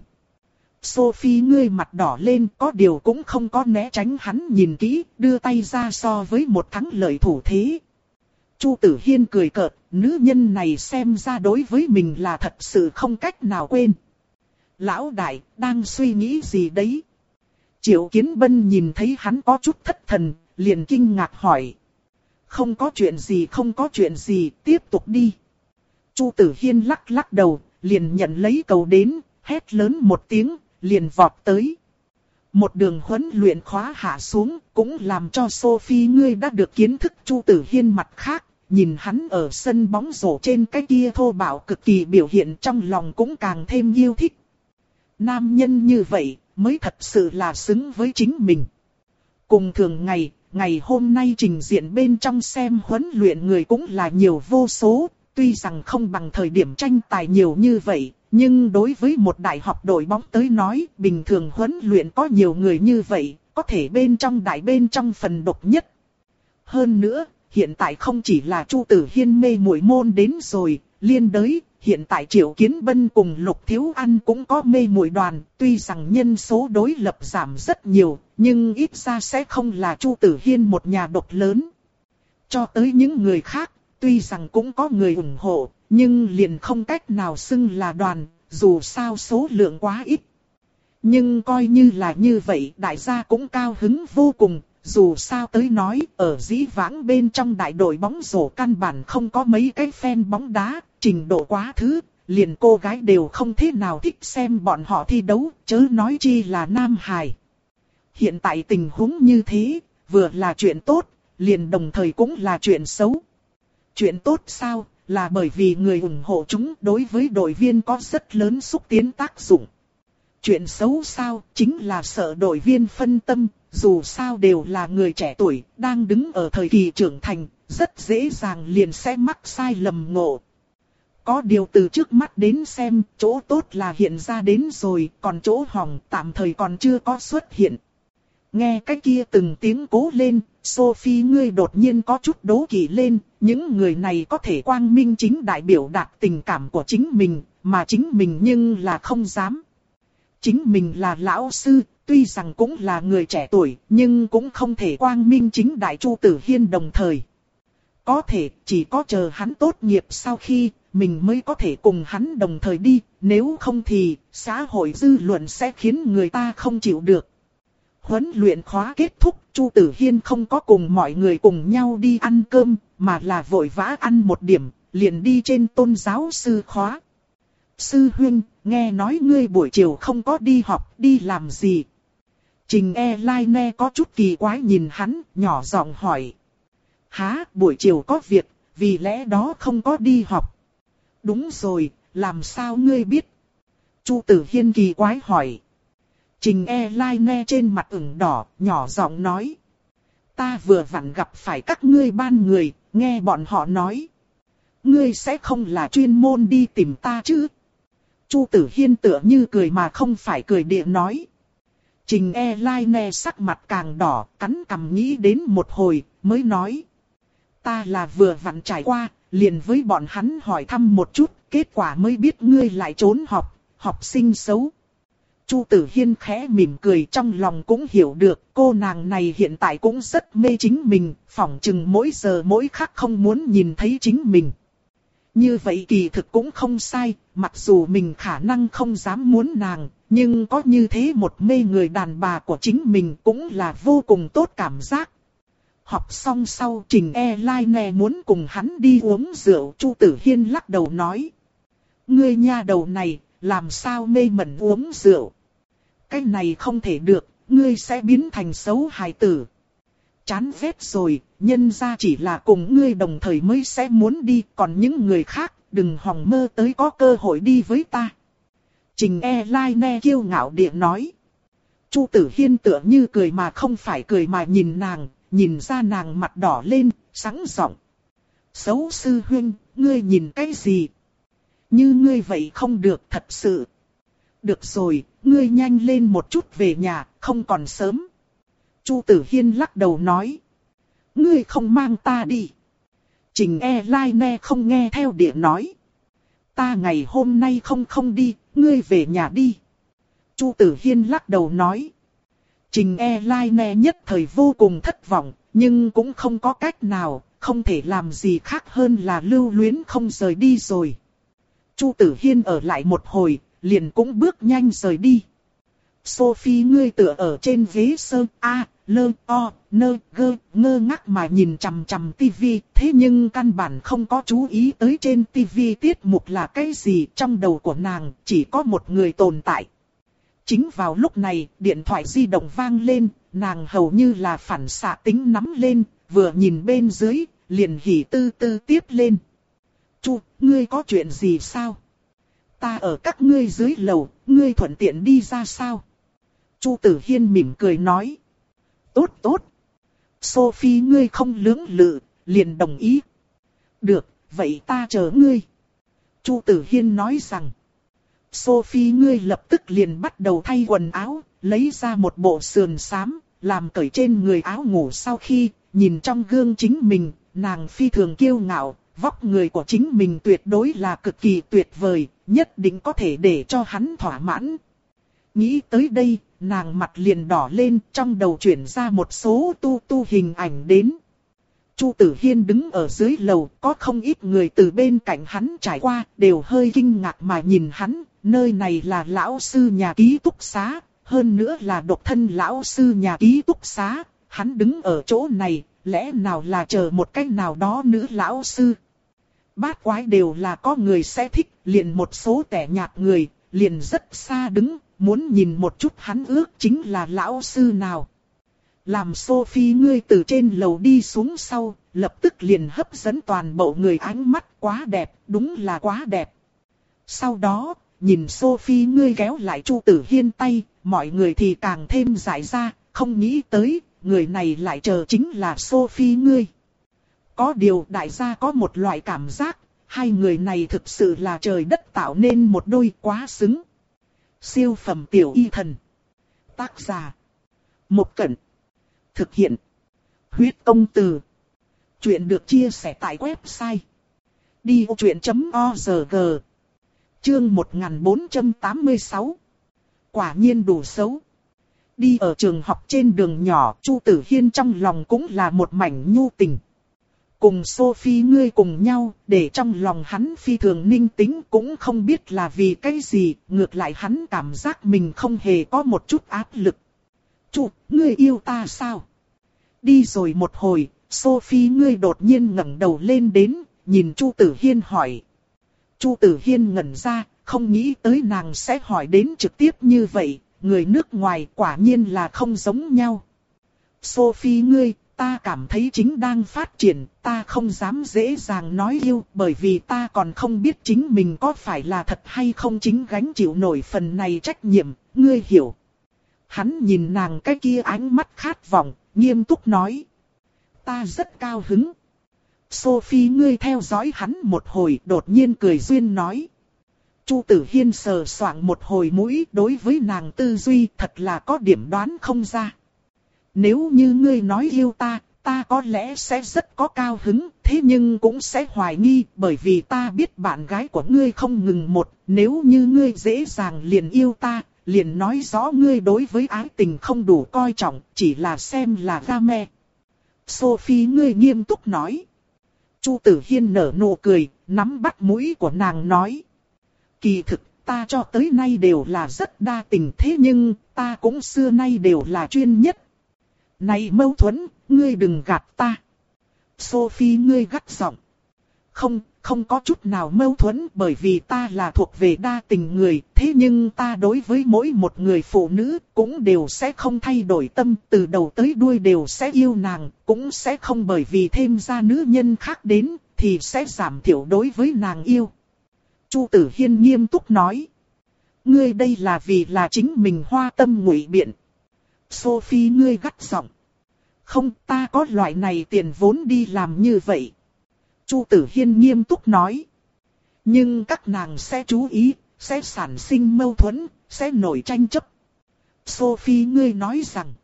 A: Sophie ngươi mặt đỏ lên, có điều cũng không có né tránh hắn nhìn kỹ, đưa tay ra so với một thắng lợi thủ thế. Chu Tử Hiên cười cợt, nữ nhân này xem ra đối với mình là thật sự không cách nào quên. Lão đại, đang suy nghĩ gì đấy? Triệu Kiến Bân nhìn thấy hắn có chút thất thần, liền kinh ngạc hỏi. Không có chuyện gì, không có chuyện gì, tiếp tục đi. Chu Tử Hiên lắc lắc đầu, liền nhận lấy cầu đến, hét lớn một tiếng, liền vọt tới. Một đường huấn luyện khóa hạ xuống, cũng làm cho Sophie ngươi đã được kiến thức Chu Tử Hiên mặt khác, nhìn hắn ở sân bóng rổ trên cái kia thô bạo cực kỳ biểu hiện trong lòng cũng càng thêm yêu thích. Nam nhân như vậy, mới thật sự là xứng với chính mình. Cùng thường ngày, ngày hôm nay trình diện bên trong xem huấn luyện người cũng là nhiều vô số, tuy rằng không bằng thời điểm tranh tài nhiều như vậy, nhưng đối với một đại học đội bóng tới nói, bình thường huấn luyện có nhiều người như vậy, có thể bên trong đại bên trong phần độc nhất. Hơn nữa, hiện tại không chỉ là Chu Tử Hiên mê muội môn đến rồi, liên đới, hiện tại Triệu Kiến Bân cùng Lục Thiếu Ăn cũng có mê muội đoàn, tuy rằng nhân số đối lập giảm rất nhiều, nhưng ít ra sẽ không là Chu Tử Hiên một nhà độc lớn. Cho tới những người khác, tuy rằng cũng có người ủng hộ, nhưng liền không cách nào xưng là đoàn, dù sao số lượng quá ít. Nhưng coi như là như vậy, đại gia cũng cao hứng vô cùng, dù sao tới nói, ở dĩ vãng bên trong đại đội bóng rổ căn bản không có mấy cái fan bóng đá, trình độ quá thứ, liền cô gái đều không thế nào thích xem bọn họ thi đấu, chớ nói chi là nam hài. Hiện tại tình huống như thế, vừa là chuyện tốt, liền đồng thời cũng là chuyện xấu. Chuyện tốt sao, là bởi vì người ủng hộ chúng đối với đội viên có rất lớn xúc tiến tác dụng. Chuyện xấu sao, chính là sợ đội viên phân tâm, dù sao đều là người trẻ tuổi, đang đứng ở thời kỳ trưởng thành, rất dễ dàng liền sẽ mắc sai lầm ngộ. Có điều từ trước mắt đến xem, chỗ tốt là hiện ra đến rồi, còn chỗ hỏng tạm thời còn chưa có xuất hiện. Nghe cái kia từng tiếng cố lên, Sophie ngươi đột nhiên có chút đố kỵ lên, những người này có thể quang minh chính đại biểu đạt tình cảm của chính mình, mà chính mình nhưng là không dám. Chính mình là lão sư, tuy rằng cũng là người trẻ tuổi, nhưng cũng không thể quang minh chính đại Chu Tử Hiên đồng thời. Có thể chỉ có chờ hắn tốt nghiệp sau khi, mình mới có thể cùng hắn đồng thời đi, nếu không thì xã hội dư luận sẽ khiến người ta không chịu được. Huấn luyện khóa kết thúc, Chu Tử Hiên không có cùng mọi người cùng nhau đi ăn cơm, mà là vội vã ăn một điểm, liền đi trên tôn giáo sư khóa. Sư huynh, nghe nói ngươi buổi chiều không có đi học, đi làm gì? Trình E-Line có chút kỳ quái nhìn hắn, nhỏ giọng hỏi. Hả, buổi chiều có việc, vì lẽ đó không có đi học. Đúng rồi, làm sao ngươi biết? Chu Tử Hiên kỳ quái hỏi. Trình E-Line trên mặt ửng đỏ, nhỏ giọng nói. Ta vừa vặn gặp phải các ngươi ban người, nghe bọn họ nói. Ngươi sẽ không là chuyên môn đi tìm ta chứ? Chu Tử Hiên tựa như cười mà không phải cười địa nói. Trình E-Line sắc mặt càng đỏ, cắn cằm nghĩ đến một hồi, mới nói. Ta là vừa vặn trải qua, liền với bọn hắn hỏi thăm một chút, kết quả mới biết ngươi lại trốn học, học sinh xấu. Chu Tử Hiên khẽ mỉm cười, trong lòng cũng hiểu được cô nàng này hiện tại cũng rất mê chính mình, phỏng chừng mỗi giờ mỗi khắc không muốn nhìn thấy chính mình. Như vậy kỳ thực cũng không sai, mặc dù mình khả năng không dám muốn nàng, nhưng có như thế một mê người đàn bà của chính mình cũng là vô cùng tốt cảm giác. Học xong sau Trình E-Line muốn cùng hắn đi uống rượu, Chu Tử Hiên lắc đầu nói. Ngươi nha đầu này, làm sao mê mẩn uống rượu? Cái này không thể được, ngươi sẽ biến thành xấu hài tử. Chán ghét rồi, nhân ra chỉ là cùng ngươi đồng thời mới sẽ muốn đi, còn những người khác, đừng hòng mơ tới có cơ hội đi với ta. Trình E-Line kiêu ngạo địa nói. Chu Tử Hiên tựa như cười mà không phải cười mà nhìn nàng, nhìn ra nàng mặt đỏ lên, sáng giọng. Xấu sư huynh, ngươi nhìn cái gì? Như ngươi vậy không được thật sự. Được rồi, ngươi nhanh lên một chút về nhà, không còn sớm. Chu Tử Hiên lắc đầu nói. Ngươi không mang ta đi. Trình E-Line không nghe theo địa nói. Ta ngày hôm nay không không đi, ngươi về nhà đi. Chu Tử Hiên lắc đầu nói. Trình E-Line nhất thời vô cùng thất vọng, nhưng cũng không có cách nào, không thể làm gì khác hơn là lưu luyến không rời đi rồi. Chu Tử Hiên ở lại một hồi, liền cũng bước nhanh rời đi. Sophie ngươi tựa ở trên ghế sơ a, lơ, o, nơ, gơ, ngơ ngác mà nhìn chằm chằm tivi, thế nhưng căn bản không có chú ý tới trên tivi tiết mục là cái gì, trong đầu của nàng chỉ có một người tồn tại. Chính vào lúc này, điện thoại di động vang lên, nàng hầu như là phản xạ tính nắm lên, vừa nhìn bên dưới, liền hỉ tư tư tiếp lên. Chu, ngươi có chuyện gì sao? Ta ở các ngươi dưới lầu, ngươi thuận tiện đi ra sao? Chu Tử Hiên mỉm cười nói. Tốt tốt. Sophie ngươi không lưỡng lự, liền đồng ý. Được, vậy ta chờ ngươi. Chu Tử Hiên nói rằng. Sophie ngươi lập tức liền bắt đầu thay quần áo, lấy ra một bộ sườn xám, làm cởi trên người áo ngủ sau khi, nhìn trong gương chính mình, nàng phi thường kiêu ngạo, vóc người của chính mình tuyệt đối là cực kỳ tuyệt vời, nhất định có thể để cho hắn thỏa mãn. Nghĩ tới đây, nàng mặt liền đỏ lên, trong đầu chuyển ra một số tu tu hình ảnh đến. Chu Tử Hiên đứng ở dưới lầu, có không ít người từ bên cạnh hắn trải qua, đều hơi kinh ngạc mà nhìn hắn, nơi này là lão sư nhà ký túc xá, hơn nữa là độc thân lão sư nhà ký túc xá, hắn đứng ở chỗ này, lẽ nào là chờ một cách nào đó nữ lão sư. Bát quái đều là có người sẽ thích, liền một số tẻ nhạt người, liền rất xa đứng, muốn nhìn một chút hắn ước chính là lão sư nào. Làm Sophie ngươi từ trên lầu đi xuống sau, lập tức liền hấp dẫn toàn bộ người ánh mắt, quá đẹp, đúng là quá đẹp. Sau đó, nhìn Sophie ngươi kéo lại Chu Tử Hiên tay, mọi người thì càng thêm dại ra, không nghĩ tới, người này lại chờ chính là Sophie ngươi. Có điều đại gia có một loại cảm giác, hai người này thực sự là trời đất tạo nên một đôi quá xứng. Siêu phẩm tiểu y thần. Tác giả. Một Cẩn. Thực hiện. Huyết công từ. Chuyện được chia sẻ tại website. đi ô chuyện chấm org. Chương một nghìn bốn trăm tám mươi sáu. Quả nhiên đủ xấu. Đi ở trường học trên đường nhỏ, Chu Tử Hiên trong lòng cũng là một mảnh nhu tình. Cùng Sophie ngươi cùng nhau, để trong lòng hắn phi thường ninh tĩnh, cũng không biết là vì cái gì, ngược lại hắn cảm giác mình không hề có một chút áp lực. Chu, ngươi yêu ta sao? Đi rồi một hồi, Sophie ngươi đột nhiên ngẩng đầu lên đến, nhìn Chu Tử Hiên hỏi. Chu Tử Hiên ngẩn ra, không nghĩ tới nàng sẽ hỏi đến trực tiếp như vậy, người nước ngoài quả nhiên là không giống nhau. Sophie ngươi, ta cảm thấy chính đang phát triển, ta không dám dễ dàng nói yêu, bởi vì ta còn không biết chính mình có phải là thật hay không chính gánh chịu nổi phần này trách nhiệm, ngươi hiểu. Hắn nhìn nàng cái kia ánh mắt khát vọng, nghiêm túc nói. Ta rất cao hứng. Sophie ngươi theo dõi hắn một hồi, đột nhiên cười duyên nói. Chu Tử Hiên sờ soạng một hồi mũi, đối với nàng tư duy thật là có điểm đoán không ra. Nếu như ngươi nói yêu ta, ta có lẽ sẽ rất có cao hứng, thế nhưng cũng sẽ hoài nghi, bởi vì ta biết bạn gái của ngươi không ngừng một, nếu như ngươi dễ dàng liền yêu ta, liền nói rõ ngươi đối với ái tình không đủ coi trọng, chỉ là xem là game. Sophie ngươi nghiêm túc nói. Chu Tử Hiên nở nụ cười, nắm bắt mũi của nàng nói. Kỳ thực, ta cho tới nay đều là rất đa tình, thế nhưng, ta cũng xưa nay đều là chuyên nhất. Này mâu thuẫn, ngươi đừng gạt ta. Sophie ngươi gắt giọng. Không, không có chút nào mâu thuẫn, bởi vì ta là thuộc về đa tình người, thế nhưng ta đối với mỗi một người phụ nữ cũng đều sẽ không thay đổi tâm, từ đầu tới đuôi đều sẽ yêu nàng, cũng sẽ không bởi vì thêm ra nữ nhân khác đến, thì sẽ giảm thiểu đối với nàng yêu. Chu Tử Hiên nghiêm túc nói. Ngươi đây là vì là chính mình hoa tâm ngụy biện. Sophie ngươi gắt giọng. Không, ta có loại này tiền vốn đi làm như vậy. Chu Tử Hiên nghiêm túc nói. Nhưng các nàng sẽ chú ý, sẽ sản sinh mâu thuẫn, sẽ nổi tranh chấp. Sophie ngươi nói rằng.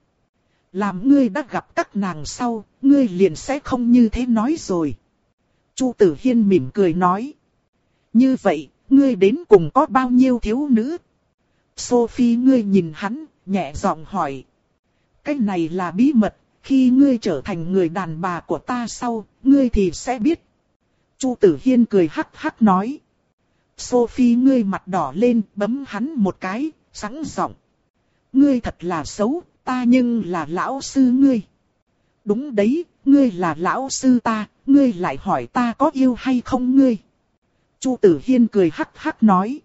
A: Làm ngươi đã gặp các nàng sau, ngươi liền sẽ không như thế nói rồi. Chu Tử Hiên mỉm cười nói. Như vậy, ngươi đến cùng có bao nhiêu thiếu nữ? Sophie ngươi nhìn hắn, nhẹ giọng hỏi. Cái này là bí mật, khi ngươi trở thành người đàn bà của ta sau, ngươi thì sẽ biết. Chu Tử Hiên cười hắc hắc nói. Sophie ngươi mặt đỏ lên, bấm hắn một cái, sẵn giọng. Ngươi thật là xấu, ta nhưng là lão sư ngươi. Đúng đấy, ngươi là lão sư ta, ngươi lại hỏi ta có yêu hay không ngươi. Chu Tử Hiên cười hắc hắc nói.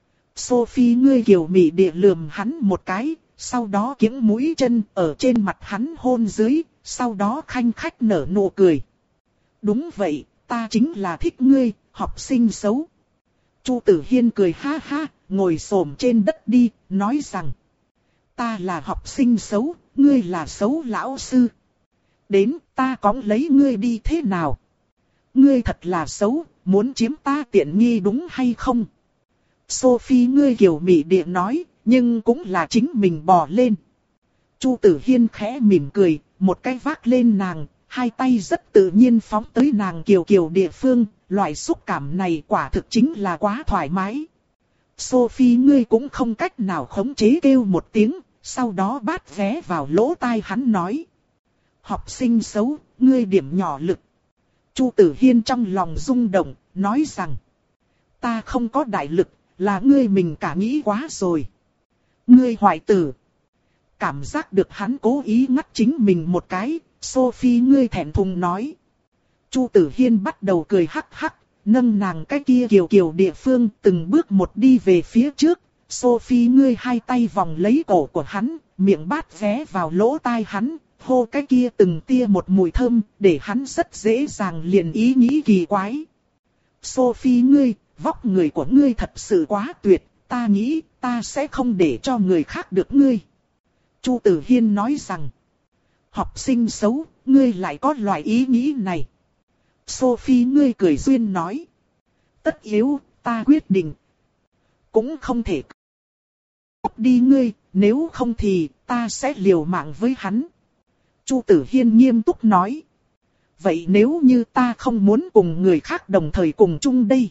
A: Sophie ngươi kiều mị địa lườm hắn một cái, sau đó kiếng mũi chân ở trên mặt hắn hôn dưới, sau đó khanh khách nở nụ cười. Đúng vậy, ta chính là thích ngươi, học sinh xấu. Chu Tử Hiên cười ha ha, ngồi xổm trên đất đi, nói rằng. Ta là học sinh xấu, ngươi là xấu lão sư. Đến, ta cõng lấy ngươi đi thế nào? Ngươi thật là xấu, muốn chiếm ta tiện nghi đúng hay không? Sophie ngươi kiều mị địa nói, nhưng cũng là chính mình bò lên. Chu Tử Hiên khẽ mỉm cười, một cái vác lên nàng, hai tay rất tự nhiên phóng tới nàng kiều kiều địa phương, loại xúc cảm này quả thực chính là quá thoải mái. Sophie ngươi cũng không cách nào khống chế kêu một tiếng, sau đó bát vé vào lỗ tai hắn nói. Học sinh xấu, ngươi điểm nhỏ lực. Chu Tử Hiên trong lòng rung động, nói rằng. Ta không có đại lực, là ngươi mình cả nghĩ quá rồi. Ngươi hoại tử. Cảm giác được hắn cố ý ngắt chính mình một cái, Sophie ngươi thẹn thùng nói. Chu Tử Hiên bắt đầu cười hắc hắc, nâng nàng cái kia kiều kiều địa phương từng bước một đi về phía trước. Sophie ngươi hai tay vòng lấy cổ của hắn, miệng bát vé vào lỗ tai hắn, hô cái kia từng tia một mùi thơm, để hắn rất dễ dàng liền ý nghĩ kỳ quái. Sophie ngươi, vóc người của ngươi thật sự quá tuyệt, ta nghĩ ta sẽ không để cho người khác được ngươi. Chu Tử Hiên nói rằng, học sinh xấu, ngươi lại có loại ý nghĩ này. Sophie ngươi cười duyên nói, tất yếu, ta quyết định. Cũng không thể đi ngươi, nếu không thì ta sẽ liều mạng với hắn. Chu Tử Hiên nghiêm túc nói, vậy nếu như ta không muốn cùng người khác đồng thời cùng chung đây?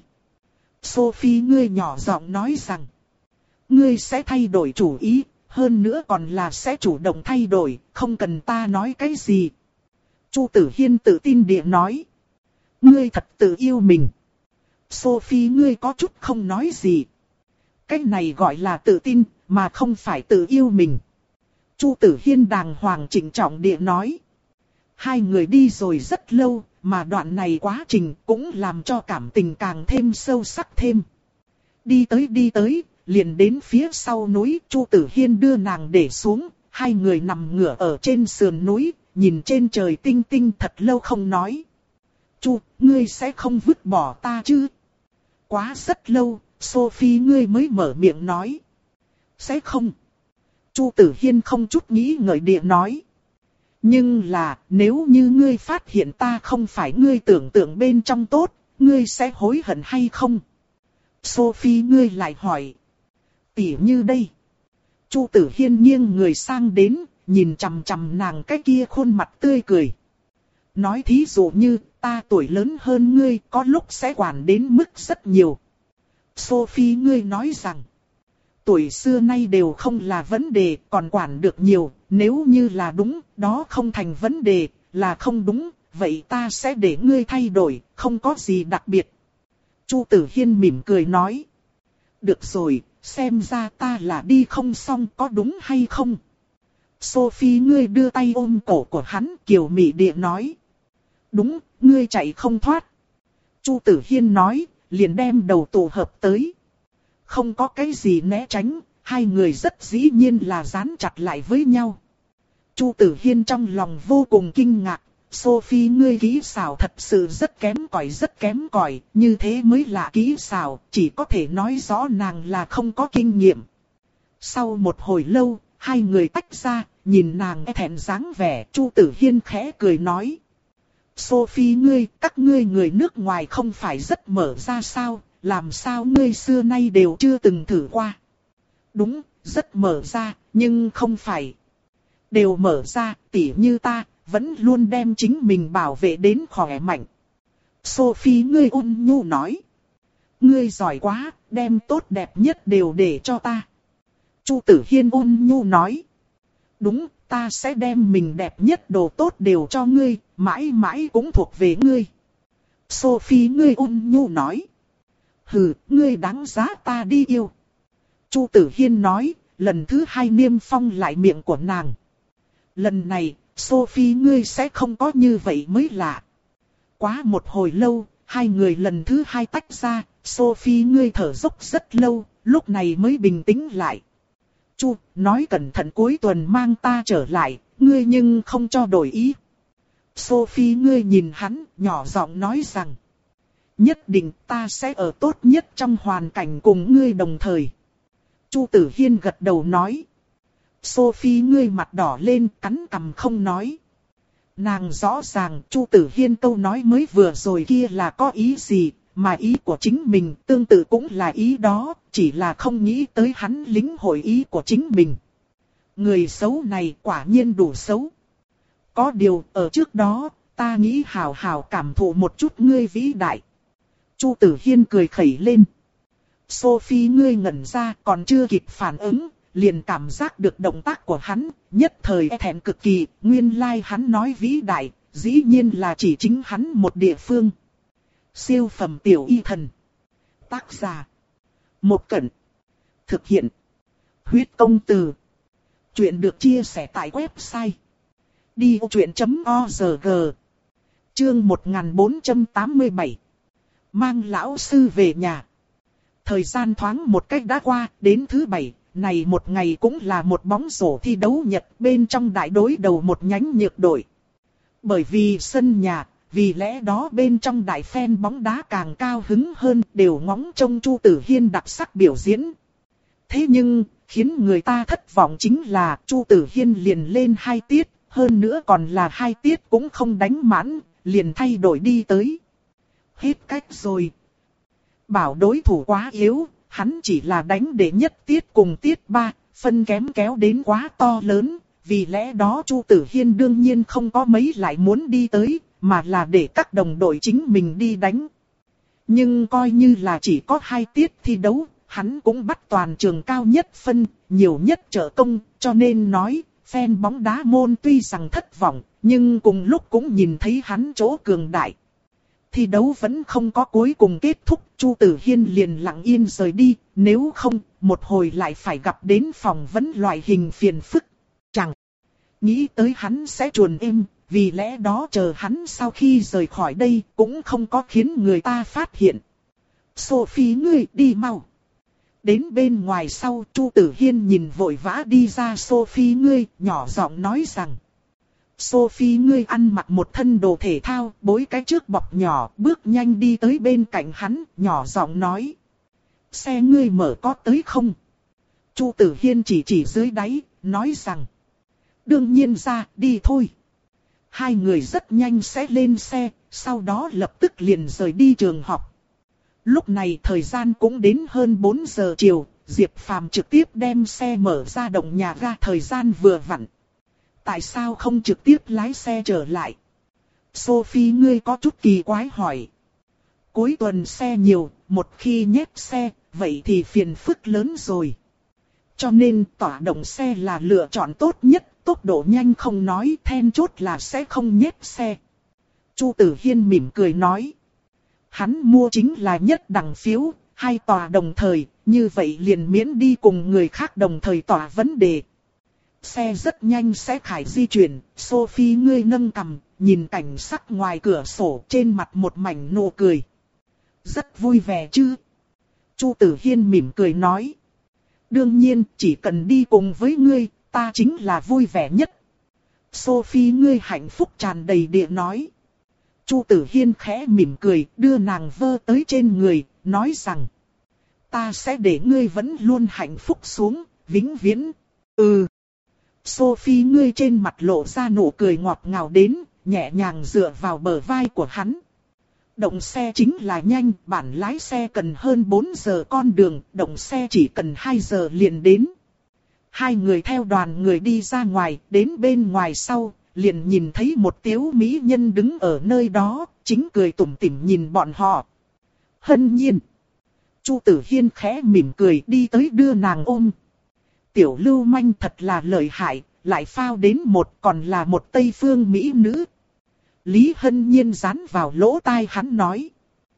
A: Sophie ngươi nhỏ giọng nói rằng, ngươi sẽ thay đổi chủ ý, hơn nữa còn là sẽ chủ động thay đổi, không cần ta nói cái gì. Chu Tử Hiên tự tin địa nói, ngươi thật tự yêu mình. Sophie ngươi có chút không nói gì. Cái này gọi là tự tin, mà không phải tự yêu mình. Chu Tử Hiên đàng hoàng trịnh trọng địa nói. Hai người đi rồi rất lâu, mà đoạn này quá trình cũng làm cho cảm tình càng thêm sâu sắc thêm. Đi tới đi tới, liền đến phía sau núi, Chu Tử Hiên đưa nàng để xuống, hai người nằm ngửa ở trên sườn núi, nhìn trên trời tinh tinh thật lâu không nói. Chu, ngươi sẽ không vứt bỏ ta chứ? Quá rất lâu, Sophie ngươi mới mở miệng nói. Sẽ không. Chu Tử Hiên không chút nghĩ ngợi địa nói. Nhưng là, nếu như ngươi phát hiện ta không phải ngươi tưởng tượng bên trong tốt, ngươi sẽ hối hận hay không? Sophie ngươi lại hỏi. Tỉ như đây. Chu Tử Hiên nghiêng người sang đến, nhìn chằm chằm nàng cái kia khuôn mặt tươi cười. Nói thí dụ như, ta tuổi lớn hơn ngươi, có lúc sẽ quản đến mức rất nhiều. Sophie ngươi nói rằng, tuổi xưa nay đều không là vấn đề, còn quản được nhiều, nếu như là đúng, đó không thành vấn đề, là không đúng, vậy ta sẽ để ngươi thay đổi, không có gì đặc biệt. Chu Tử Hiên mỉm cười nói, được rồi, xem ra ta là đi không xong có đúng hay không? Sophie ngươi đưa tay ôm cổ của hắn, kiều mị địa nói, đúng, ngươi chạy không thoát. Chu Tử Hiên nói, liền đem đầu tụ hợp tới. Không có cái gì né tránh, hai người rất dĩ nhiên là dán chặt lại với nhau. Chu Tử Hiên trong lòng vô cùng kinh ngạc, Sophie ngươi kỹ xảo thật sự rất kém cỏi rất kém cỏi, như thế mới là kỹ xảo, chỉ có thể nói rõ nàng là không có kinh nghiệm. Sau một hồi lâu, hai người tách ra, nhìn nàng e thẹn dáng vẻ, Chu Tử Hiên khẽ cười nói. Sophie ngươi, các ngươi người nước ngoài không phải rất mở ra sao, làm sao ngươi xưa nay đều chưa từng thử qua? Đúng, rất mở ra, nhưng không phải. Đều mở ra, tỉ như ta, vẫn luôn đem chính mình bảo vệ đến khỏe mạnh. Sophie ngươi ôn nhu nói. Ngươi giỏi quá, đem tốt đẹp nhất đều để cho ta. Chu Tử Hiên ôn nhu nói. Đúng, ta sẽ đem mình đẹp nhất đồ tốt đều cho ngươi, mãi mãi cũng thuộc về ngươi. Sophie ngươi ôn nhu nói. Hừ, ngươi đáng giá ta đi yêu. Chu Tử Hiên nói, lần thứ hai niêm phong lại miệng của nàng. Lần này, Sophie ngươi sẽ không có như vậy mới lạ. Quá một hồi lâu, hai người lần thứ hai tách ra, Sophie ngươi thở dốc rất lâu, lúc này mới bình tĩnh lại. Chu, nói cẩn thận cuối tuần mang ta trở lại, ngươi nhưng không cho đổi ý. Sophie ngươi nhìn hắn, nhỏ giọng nói rằng. Nhất định ta sẽ ở tốt nhất trong hoàn cảnh cùng ngươi đồng thời. Chu Tử Hiên gật đầu nói. Sophie ngươi mặt đỏ lên, cắn cằm không nói. Nàng rõ ràng Chu Tử Hiên câu nói mới vừa rồi kia là có ý gì, mà ý của chính mình tương tự cũng là ý đó, chỉ là không nghĩ tới hắn lĩnh hội ý của chính mình. Người xấu này quả nhiên đủ xấu. Có điều ở trước đó, ta nghĩ hào hào cảm thụ một chút ngươi vĩ đại. Chu Tử Hiên cười khẩy lên. Sophie ngươi ngẩn ra còn chưa kịp phản ứng, liền cảm giác được động tác của hắn, nhất thời e thẹn cực kỳ, nguyên lai like hắn nói vĩ đại, dĩ nhiên là chỉ chính hắn một địa phương. Siêu phẩm tiểu y thần. Tác giả. Một Cẩn. Thực hiện. Huyết công từ. Chuyện được chia sẻ tại website. đi ô chuyện chấm org. Chương một nghìn bốn trăm tám mươi bảy. Mang lão sư về nhà. Thời gian thoáng một cách đã qua, đến thứ bảy, này một ngày cũng là một bóng rổ thi đấu Nhật bên trong đại đối đầu một nhánh nhược đội. Bởi vì sân nhà, vì lẽ đó bên trong đại fan bóng đá càng cao hứng hơn, đều ngóng trông Chu Tử Hiên đặc sắc biểu diễn. Thế nhưng, khiến người ta thất vọng chính là Chu Tử Hiên liền lên hai tiết, hơn nữa còn là hai tiết cũng không đánh mãn, liền thay đổi đi tới. Hết cách rồi. Bảo đối thủ quá yếu, hắn chỉ là đánh để nhất tiết cùng tiết ba, phân kém kéo đến quá to lớn, vì lẽ đó Chu Tử Hiên đương nhiên không có mấy lại muốn đi tới, mà là để các đồng đội chính mình đi đánh. Nhưng coi như là chỉ có hai tiết thi đấu, hắn cũng bắt toàn trường cao nhất phân, nhiều nhất trợ công, cho nên nói, fan bóng đá môn tuy rằng thất vọng, nhưng cùng lúc cũng nhìn thấy hắn chỗ cường đại. Thi đấu vẫn không có cuối cùng kết thúc, Chu Tử Hiên liền lặng yên rời đi, nếu không, một hồi lại phải gặp đến phỏng vấn loại hình phiền phức. Chẳng nghĩ tới hắn sẽ chuồn êm, vì lẽ đó chờ hắn sau khi rời khỏi đây cũng không có khiến người ta phát hiện. Sophie ngươi đi mau. Đến bên ngoài sau Chu Tử Hiên nhìn vội vã đi ra Sophie ngươi, nhỏ giọng nói rằng. Sophie ngươi ăn mặc một thân đồ thể thao, bối cái trước bọc nhỏ, bước nhanh đi tới bên cạnh hắn, nhỏ giọng nói. Xe ngươi mở có tới không? Chu Tử Hiên chỉ chỉ dưới đáy, nói rằng. Đương nhiên ra, đi thôi. Hai người rất nhanh sẽ lên xe, sau đó lập tức liền rời đi trường học. Lúc này thời gian cũng đến hơn bốn giờ chiều, Diệp Phàm trực tiếp đem xe mở ra động nhà ga, thời gian vừa vặn. Tại sao không trực tiếp lái xe trở lại? Sophie ngươi có chút kỳ quái hỏi. Cuối tuần xe nhiều, một khi nhét xe, vậy thì phiền phức lớn rồi. Cho nên tỏa động xe là lựa chọn tốt nhất, tốc độ nhanh không nói, then chốt là sẽ không nhét xe. Chu Tử Hiên mỉm cười nói. Hắn mua chính là nhất đẳng phiếu, hai tòa đồng thời, như vậy liền miễn đi cùng người khác đồng thời tỏa vấn đề. Xe rất nhanh sẽ khải di chuyển, Sophie ngươi nâng cằm, nhìn cảnh sắc ngoài cửa sổ, trên mặt một mảnh nụ cười. Rất vui vẻ chứ? Chu Tử Hiên mỉm cười nói. Đương nhiên, chỉ cần đi cùng với ngươi, ta chính là vui vẻ nhất. Sophie ngươi hạnh phúc tràn đầy địa nói. Chu Tử Hiên khẽ mỉm cười, đưa nàng vơ tới trên người, nói rằng. Ta sẽ để ngươi vẫn luôn hạnh phúc xuống, vĩnh viễn. Ừ. Sophie ngươi trên mặt lộ ra nụ cười ngọt ngào đến, nhẹ nhàng dựa vào bờ vai của hắn. Động xe chính là nhanh, bản lái xe cần hơn bốn giờ con đường, động xe chỉ cần hai giờ liền đến. Hai người theo đoàn người đi ra ngoài, đến bên ngoài sau, liền nhìn thấy một tiếu mỹ nhân đứng ở nơi đó, chính cười tủm tỉm nhìn bọn họ. Hân Nhiên. Chu Tử Hiên khẽ mỉm cười đi tới đưa nàng ôm. Tiểu lưu manh thật là lợi hại, lại phao đến một còn là một Tây phương mỹ nữ. Lý Hân Nhiên dán vào lỗ tai hắn nói.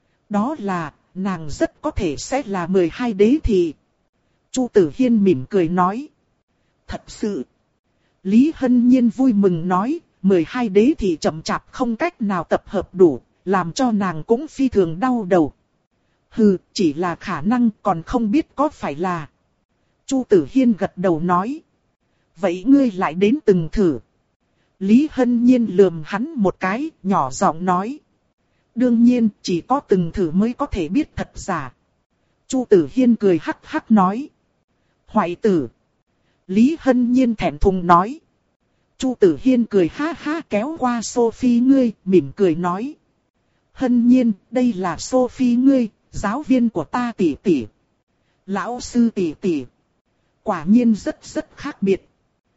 A: Đó là, nàng rất có thể sẽ là mười hai đế thị. Chu Tử Hiên mỉm cười nói. Thật sự. Lý Hân Nhiên vui mừng nói, mười hai đế thị chậm chạp không cách nào tập hợp đủ, làm cho nàng cũng phi thường đau đầu. Hừ, chỉ là khả năng còn không biết có phải là. Chu Tử Hiên gật đầu nói. Vậy ngươi lại đến từng thử. Lý Hân Nhiên lườm hắn một cái, nhỏ giọng nói. Đương nhiên, chỉ có từng thử mới có thể biết thật giả. Chu Tử Hiên cười hắc hắc nói. Hoại tử. Lý Hân Nhiên thẹn thùng nói. Chu Tử Hiên cười ha ha kéo qua Sophie ngươi, mỉm cười nói. Hân Nhiên, đây là Sophie ngươi, giáo viên của ta tỷ tỷ. Lão sư tỷ tỷ. Quả nhiên rất rất khác biệt.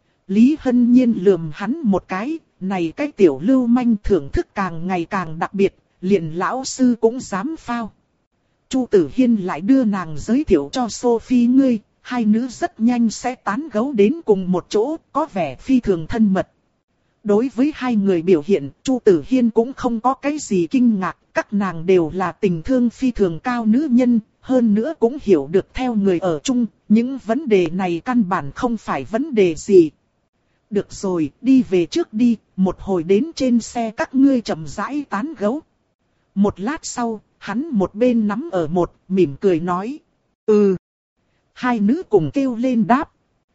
A: Lý Hân Nhiên lườm hắn một cái, này cái tiểu lưu manh thưởng thức càng ngày càng đặc biệt, liền lão sư cũng dám phao. Chu Tử Hiên lại đưa nàng giới thiệu cho Sophie ngươi, hai nữ rất nhanh sẽ tán gẫu đến cùng một chỗ, có vẻ phi thường thân mật. Đối với hai người biểu hiện, Chu Tử Hiên cũng không có cái gì kinh ngạc, các nàng đều là tình thương phi thường cao nữ nhân, hơn nữa cũng hiểu được theo người ở chung, những vấn đề này căn bản không phải vấn đề gì. Được rồi, đi về trước đi, một hồi đến trên xe các ngươi chậm rãi tán gẫu. Một lát sau, hắn một bên nắm ở một, mỉm cười nói. Ừ. Hai nữ cùng kêu lên đáp.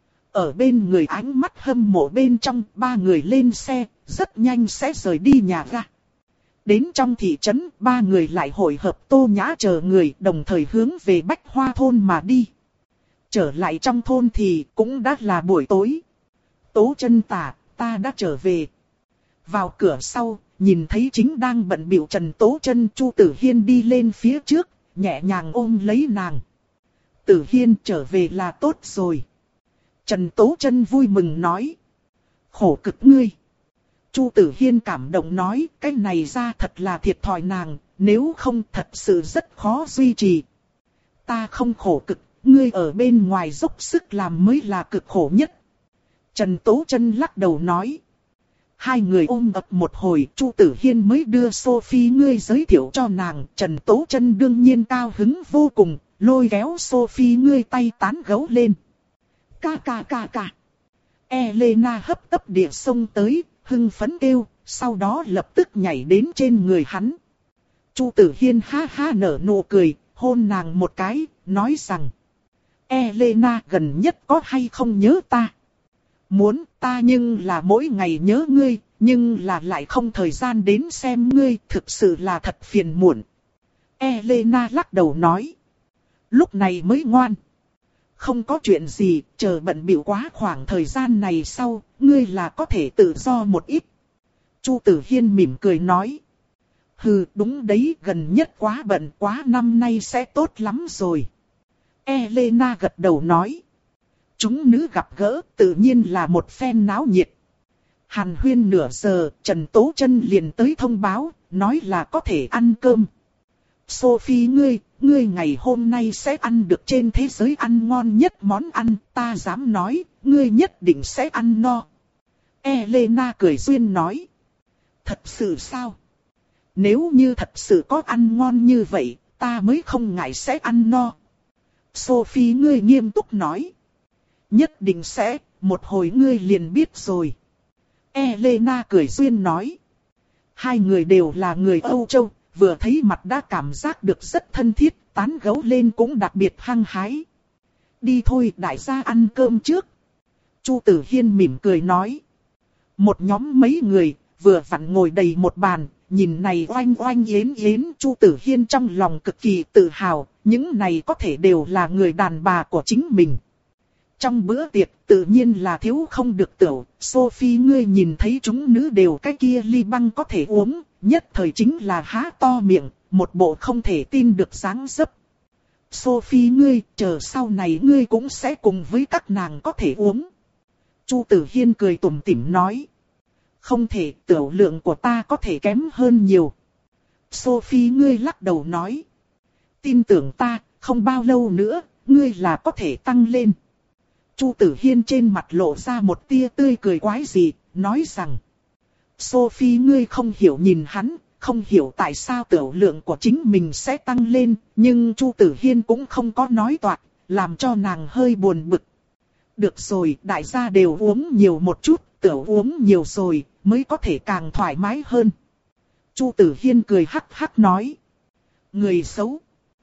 A: Ở bên người ánh mắt hâm mộ bên trong, ba người lên xe, rất nhanh sẽ rời đi nhà ga. Đến trong thị trấn, ba người lại hội hợp Tô Nhã chờ người, đồng thời hướng về Bách Hoa thôn mà đi. Trở lại trong thôn thì cũng đã là buổi tối. Tố Chân Tả, ta đã trở về. Vào cửa sau, nhìn thấy chính đang bận bịu Trần Tố Chân, Chu Tử Hiên đi lên phía trước, nhẹ nhàng ôm lấy nàng. Tử Hiên trở về là tốt rồi. Trần Tố Chân vui mừng nói. Khổ cực ngươi. Chu Tử Hiên cảm động nói, cái này ra thật là thiệt thòi nàng, nếu không thật sự rất khó duy trì. Ta không khổ cực, ngươi ở bên ngoài dốc sức làm mới là cực khổ nhất. Trần Tố Chân lắc đầu nói. Hai người ôm ấp một hồi, Chu Tử Hiên mới đưa Sophie ngươi giới thiệu cho nàng. Trần Tố Chân đương nhiên cao hứng vô cùng, lôi kéo Sophie ngươi tay tán gẫu lên. Ca ca ca ca. Elena hấp tấp địa xông tới, hưng phấn kêu, sau đó lập tức nhảy đến trên người hắn. Chu Tử Hiên ha ha nở nụ cười, hôn nàng một cái, nói rằng. Elena gần nhất có hay không nhớ ta? Muốn ta nhưng là mỗi ngày nhớ ngươi, nhưng là lại không thời gian đến xem ngươi, thực sự là thật phiền muộn. Elena lắc đầu nói. Lúc này mới ngoan. Không có chuyện gì, chờ bận bịu quá khoảng thời gian này sau, ngươi là có thể tự do một ít. Chu Tử Hiên mỉm cười nói. Hừ, đúng đấy, gần nhất quá bận, quá năm nay sẽ tốt lắm rồi. Elena gật đầu nói. Chúng nữ gặp gỡ, tự nhiên là một phen náo nhiệt. Hàn huyên nửa giờ, Trần Tố Chân liền tới thông báo, nói là có thể ăn cơm. Sophie ngươi, ngươi ngày hôm nay sẽ ăn được trên thế giới ăn ngon nhất món ăn, ta dám nói, ngươi nhất định sẽ ăn no. Elena cười duyên nói. Thật sự sao? Nếu như thật sự có ăn ngon như vậy, ta mới không ngại sẽ ăn no. Sophie ngươi nghiêm túc nói. Nhất định sẽ, một hồi ngươi liền biết rồi. Elena cười duyên nói. Hai người đều là người Âu Châu, vừa thấy mặt đã cảm giác được rất thân thiết, tán gẫu lên cũng đặc biệt hăng hái. Đi thôi, đại gia ăn cơm trước. Chu Tử Hiên mỉm cười nói. Một nhóm mấy người, vừa vặn ngồi đầy một bàn, nhìn này oanh oanh yến yến. Chu Tử Hiên trong lòng cực kỳ tự hào, những này có thể đều là người đàn bà của chính mình. Trong bữa tiệc tự nhiên là thiếu không được tửu, Sophie ngươi nhìn thấy chúng nữ đều cái kia ly băng có thể uống, nhất thời chính là há to miệng, một bộ không thể tin được dáng dấp. Sophie ngươi, chờ sau này ngươi cũng sẽ cùng với các nàng có thể uống. Chu Tử Hiên cười tủm tỉm nói. Không thể, tửu lượng của ta có thể kém hơn nhiều. Sophie ngươi lắc đầu nói. Tin tưởng ta, không bao lâu nữa, ngươi là có thể tăng lên. Chu Tử Hiên trên mặt lộ ra một tia tươi cười quái dị, nói rằng. Sophie ngươi không hiểu nhìn hắn, không hiểu tại sao tửu lượng của chính mình sẽ tăng lên, nhưng Chu Tử Hiên cũng không có nói toạc, làm cho nàng hơi buồn bực. Được rồi, đại gia đều uống nhiều một chút, tửu uống nhiều rồi, mới có thể càng thoải mái hơn. Chu Tử Hiên cười hắc hắc nói. Người xấu.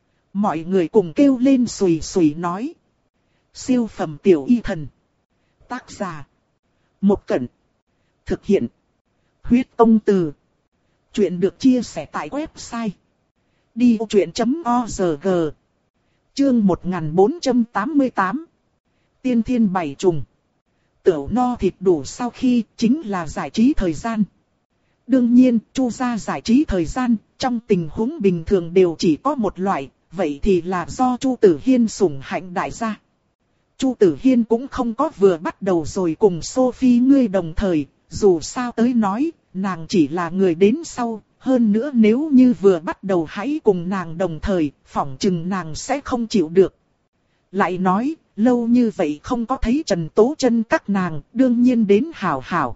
A: Mọi người cùng kêu lên xùy xùy nói. Siêu phẩm tiểu y thần. Tác giả. Một Cẩn. Thực hiện. Huyết Công Từ. Chuyện được chia sẻ tại website. đi ô chuyện chấm org. Chương một nghìn bốn trăm tám mươi tám. Tiên thiên bảy trùng. Tửu no thịt đủ sau khi chính là giải trí thời gian. Đương nhiên, Chu gia giải trí thời gian, trong tình huống bình thường đều chỉ có một loại, vậy thì là do Chu Tử Hiên sủng hạnh đại gia. Chu Tử Hiên cũng không có vừa bắt đầu rồi cùng Sophie ngươi đồng thời, dù sao tới nói, nàng chỉ là người đến sau, hơn nữa nếu như vừa bắt đầu hãy cùng nàng đồng thời, phỏng chừng nàng sẽ không chịu được. Lại nói, lâu như vậy không có thấy Trần Tố Chân các nàng, đương nhiên đến hảo hảo.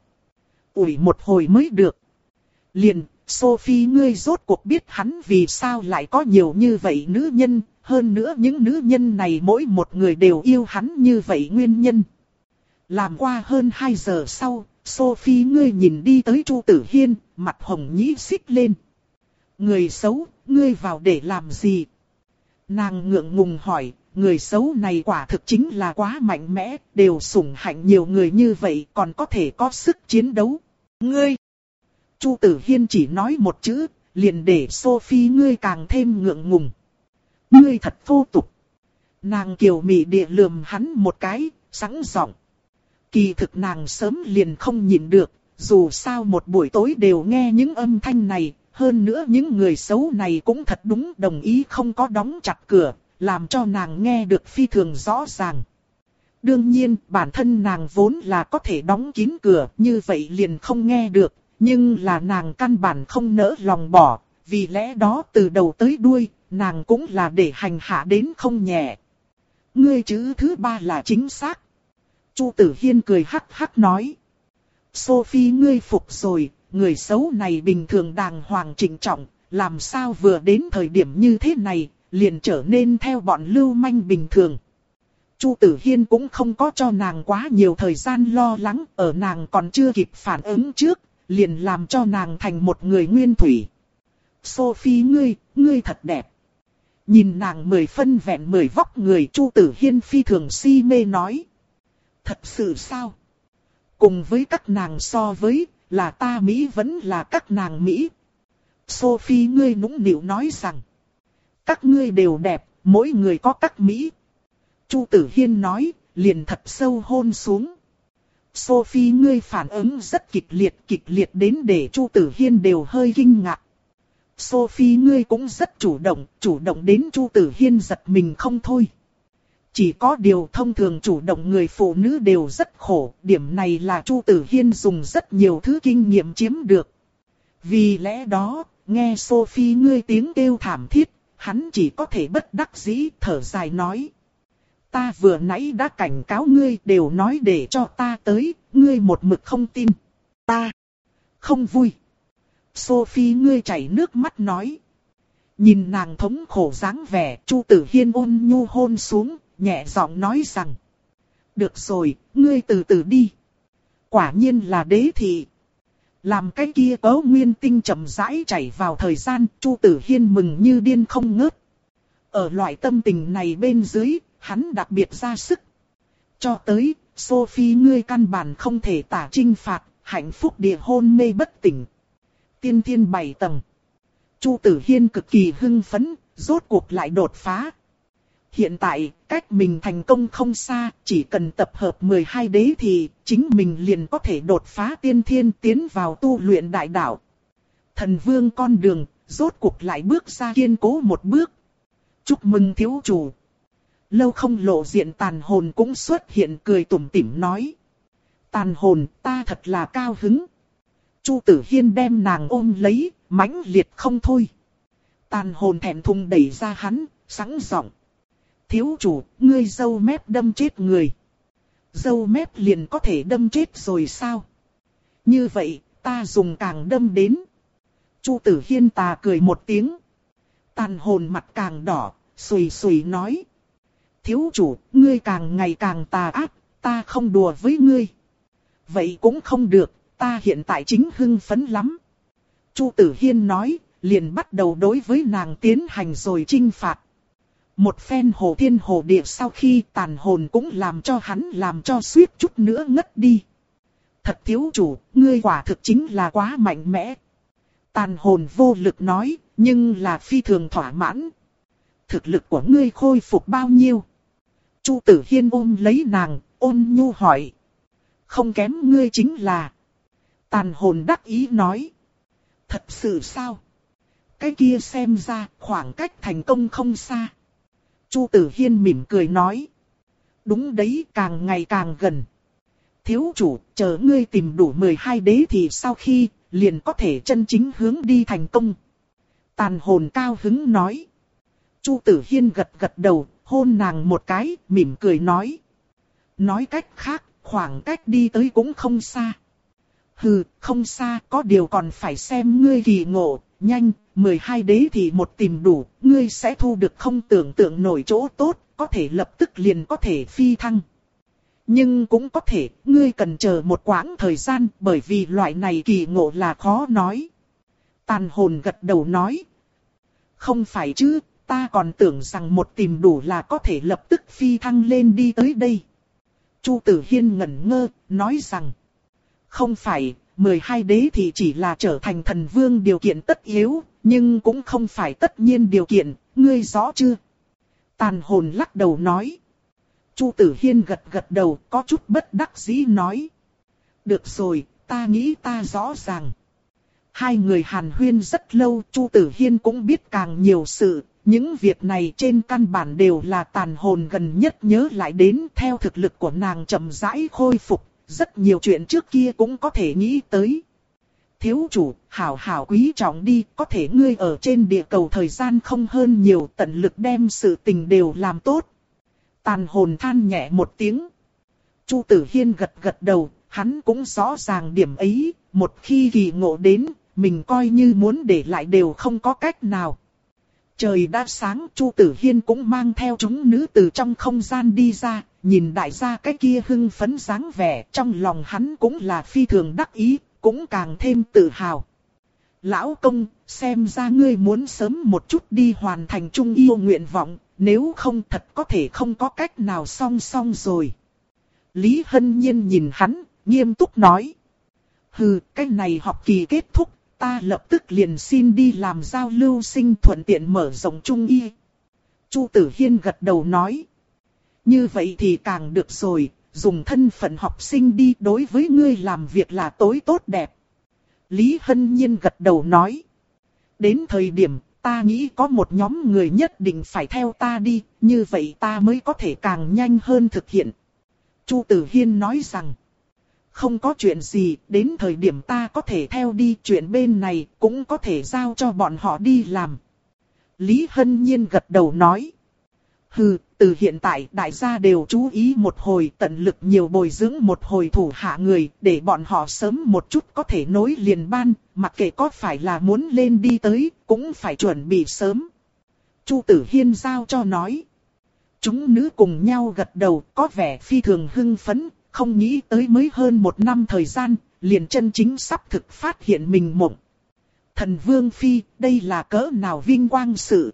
A: Ủi một hồi mới được. Liền, Sophie ngươi rốt cuộc biết hắn vì sao lại có nhiều như vậy nữ nhân, hơn nữa những nữ nhân này mỗi một người đều yêu hắn như vậy nguyên nhân. Làm qua hơn hai giờ sau, Sophie ngươi nhìn đi tới Chu Tử Hiên, mặt hồng nhĩ xích lên. Người xấu, ngươi vào để làm gì? Nàng ngượng ngùng hỏi, người xấu này quả thực chính là quá mạnh mẽ, đều sủng hạnh nhiều người như vậy còn có thể có sức chiến đấu. Ngươi! Chu Tử Hiên chỉ nói một chữ, liền để Sophie ngươi càng thêm ngượng ngùng. Ngươi thật vô tục. Nàng kiều mị địa lườm hắn một cái, sẵn giọng. Kỳ thực nàng sớm liền không nhịn được, dù sao một buổi tối đều nghe những âm thanh này, hơn nữa những người xấu này cũng thật đúng đồng ý không có đóng chặt cửa, làm cho nàng nghe được phi thường rõ ràng. Đương nhiên, bản thân nàng vốn là có thể đóng kín cửa, như vậy liền không nghe được, nhưng là nàng căn bản không nỡ lòng bỏ, vì lẽ đó từ đầu tới đuôi, nàng cũng là để hành hạ đến không nhẹ. Ngươi chữ thứ ba là chính xác. Chu Tử Hiên cười hắc hắc nói. Sophie ngươi phục rồi, người xấu này bình thường đàng hoàng trịnh trọng, làm sao vừa đến thời điểm như thế này, liền trở nên theo bọn lưu manh bình thường. Chu Tử Hiên cũng không có cho nàng quá nhiều thời gian lo lắng, ở nàng còn chưa kịp phản ứng trước, liền làm cho nàng thành một người nguyên thủy. Sophie ngươi, ngươi thật đẹp. Nhìn nàng mười phân vẹn mười vóc người, Chu Tử Hiên phi thường si mê nói. Thật sự sao? Cùng với các nàng so với, là ta Mỹ vẫn là các nàng Mỹ. Sophie ngươi nũng nịu nói rằng. Các ngươi đều đẹp, mỗi người có các Mỹ. Chu Tử Hiên nói, liền thật sâu hôn xuống. Sophie ngươi phản ứng rất kịch liệt, kịch liệt đến để Chu Tử Hiên đều hơi kinh ngạc. Sophie ngươi cũng rất chủ động, chủ động đến Chu Tử Hiên giật mình không thôi. Chỉ có điều thông thường chủ động người phụ nữ đều rất khổ, điểm này là Chu Tử Hiên dùng rất nhiều thứ kinh nghiệm chiếm được. Vì lẽ đó, nghe Sophie ngươi tiếng kêu thảm thiết, hắn chỉ có thể bất đắc dĩ thở dài nói. Ta vừa nãy đã cảnh cáo ngươi đều nói để cho ta tới, ngươi một mực không tin. Ta không vui. Sophie ngươi chảy nước mắt nói. Nhìn nàng thống khổ dáng vẻ, Chu Tử Hiên ôn nhu hôn xuống, nhẹ giọng nói rằng. Được rồi, ngươi từ từ đi. Quả nhiên là đế thị. Làm cái kia Ấu Nguyên Tinh chậm rãi chảy vào thời gian, Chu Tử Hiên mừng như điên không ngớt. Ở loại tâm tình này bên dưới, hắn đặc biệt ra sức. Cho tới, Sophie ngươi căn bản không thể tả trinh phạt, hạnh phúc địa hôn mê bất tỉnh. Tiên thiên bảy tầng. Chu Tử Hiên cực kỳ hưng phấn, rốt cuộc lại đột phá. Hiện tại, cách mình thành công không xa, chỉ cần tập hợp mười hai đế thì chính mình liền có thể đột phá tiên thiên tiến vào tu luyện đại đạo. Thần vương con đường, rốt cuộc lại bước ra kiên cố một bước. Chúc mừng thiếu chủ. Lâu không lộ diện Tàn Hồn cũng xuất hiện cười tủm tỉm nói. Tàn Hồn, ta thật là cao hứng. Chu Tử Hiên đem nàng ôm lấy, mãnh liệt không thôi. Tàn Hồn thẹn thùng đẩy ra hắn, sẵn giọng. Thiếu chủ, ngươi dâu mép đâm chết người. Dâu mép liền có thể đâm chết rồi sao? Như vậy, ta dùng càng đâm đến. Chu Tử Hiên tà cười một tiếng. Tàn Hồn mặt càng đỏ, xùy xùy nói. Thiếu chủ, ngươi càng ngày càng tà ác, ta không đùa với ngươi. Vậy cũng không được, ta hiện tại chính hưng phấn lắm. Chu Tử Hiên nói, liền bắt đầu đối với nàng tiến hành rồi trinh phạt. Một phen hồ thiên hồ địa sau khi Tàn Hồn cũng làm cho hắn làm cho suýt chút nữa ngất đi. Thật thiếu chủ, ngươi quả thực chính là quá mạnh mẽ. Tàn Hồn vô lực nói, nhưng là phi thường thỏa mãn. Thực lực của ngươi khôi phục bao nhiêu? Chu Tử Hiên ôm lấy nàng, ôn nhu hỏi. Không kém ngươi chính là. Tàn Hồn đắc ý nói. Thật sự sao? Cái kia xem ra khoảng cách thành công không xa. Chu Tử Hiên mỉm cười nói. Đúng đấy, càng ngày càng gần. Thiếu chủ, chờ ngươi tìm đủ mười hai đế thì sau khi, liền có thể chân chính hướng đi thành công. Tàn Hồn cao hứng nói. Chu Tử Hiên gật gật đầu, hôn nàng một cái, mỉm cười nói. Nói cách khác, khoảng cách đi tới cũng không xa. Hừ, không xa, có điều còn phải xem ngươi kỳ ngộ, nhanh, mười hai đế thì một tìm đủ, ngươi sẽ thu được không tưởng tượng nổi chỗ tốt, có thể lập tức liền có thể phi thăng. Nhưng cũng có thể, ngươi cần chờ một quãng thời gian, bởi vì loại này kỳ ngộ là khó nói. Tàn Hồn gật đầu nói. Không phải chứ, ta còn tưởng rằng một tìm đủ là có thể lập tức phi thăng lên đi tới đây. Chu Tử Hiên ngẩn ngơ, nói rằng. Không phải, mười hai đế thì chỉ là trở thành thần vương điều kiện tất yếu, nhưng cũng không phải tất nhiên điều kiện, ngươi rõ chưa? Tàn hồn lắc đầu nói. Chu Tử Hiên gật gật đầu, có chút bất đắc dĩ nói. Được rồi, ta nghĩ ta rõ ràng. Hai người hàn huyên rất lâu, Chu Tử Hiên cũng biết càng nhiều sự. Những việc này trên căn bản đều là tàn hồn gần nhất nhớ lại đến, theo thực lực của nàng chậm rãi khôi phục. Rất nhiều chuyện trước kia cũng có thể nghĩ tới. Thiếu chủ, hảo hảo quý trọng đi, có thể ngươi ở trên địa cầu thời gian không hơn nhiều, tận lực đem sự tình đều làm tốt. Tàn hồn than nhẹ một tiếng. Chu Tử Hiên gật gật đầu, hắn cũng rõ ràng điểm ấy, một khi kỳ ngộ đến, mình coi như muốn để lại đều không có cách nào. Trời đã sáng, Chu Tử Hiên cũng mang theo chúng nữ từ trong không gian đi ra, nhìn đại gia cái kia hưng phấn dáng vẻ, trong lòng hắn cũng là phi thường đắc ý, cũng càng thêm tự hào. Lão công, xem ra ngươi muốn sớm một chút đi hoàn thành chung yêu nguyện vọng, nếu không thật có thể không có cách nào song song rồi. Lý Hân Nhiên nhìn hắn, nghiêm túc nói. Hừ, cái này học kỳ kết thúc, ta lập tức liền xin đi làm giao lưu sinh thuận tiện mở rộng chung y. Chu Tử Hiên gật đầu nói. Như vậy thì càng được rồi, dùng thân phận học sinh đi, đối với ngươi làm việc là tối tốt đẹp. Lý Hân Nhiên gật đầu nói. Đến thời điểm, ta nghĩ có một nhóm người nhất định phải theo ta đi, như vậy ta mới có thể càng nhanh hơn thực hiện. Chu Tử Hiên nói rằng. Không có chuyện gì, đến thời điểm ta có thể theo đi, chuyện bên này cũng có thể giao cho bọn họ đi làm. Lý Hân Nhiên gật đầu nói. Hừ, từ hiện tại đại gia đều chú ý một hồi, tận lực nhiều bồi dưỡng một hồi thủ hạ người, để bọn họ sớm một chút có thể nối liền ban, mặc kệ có phải là muốn lên đi tới, cũng phải chuẩn bị sớm. Chu Tử Hiên giao cho nói. Chúng nữ cùng nhau gật đầu, có vẻ phi thường hưng phấn, không nghĩ tới mới hơn một năm thời gian, liền chân chính sắp thực phát hiện mình mộng. Thần Vương Phi, đây là cỡ nào vinh quang sự.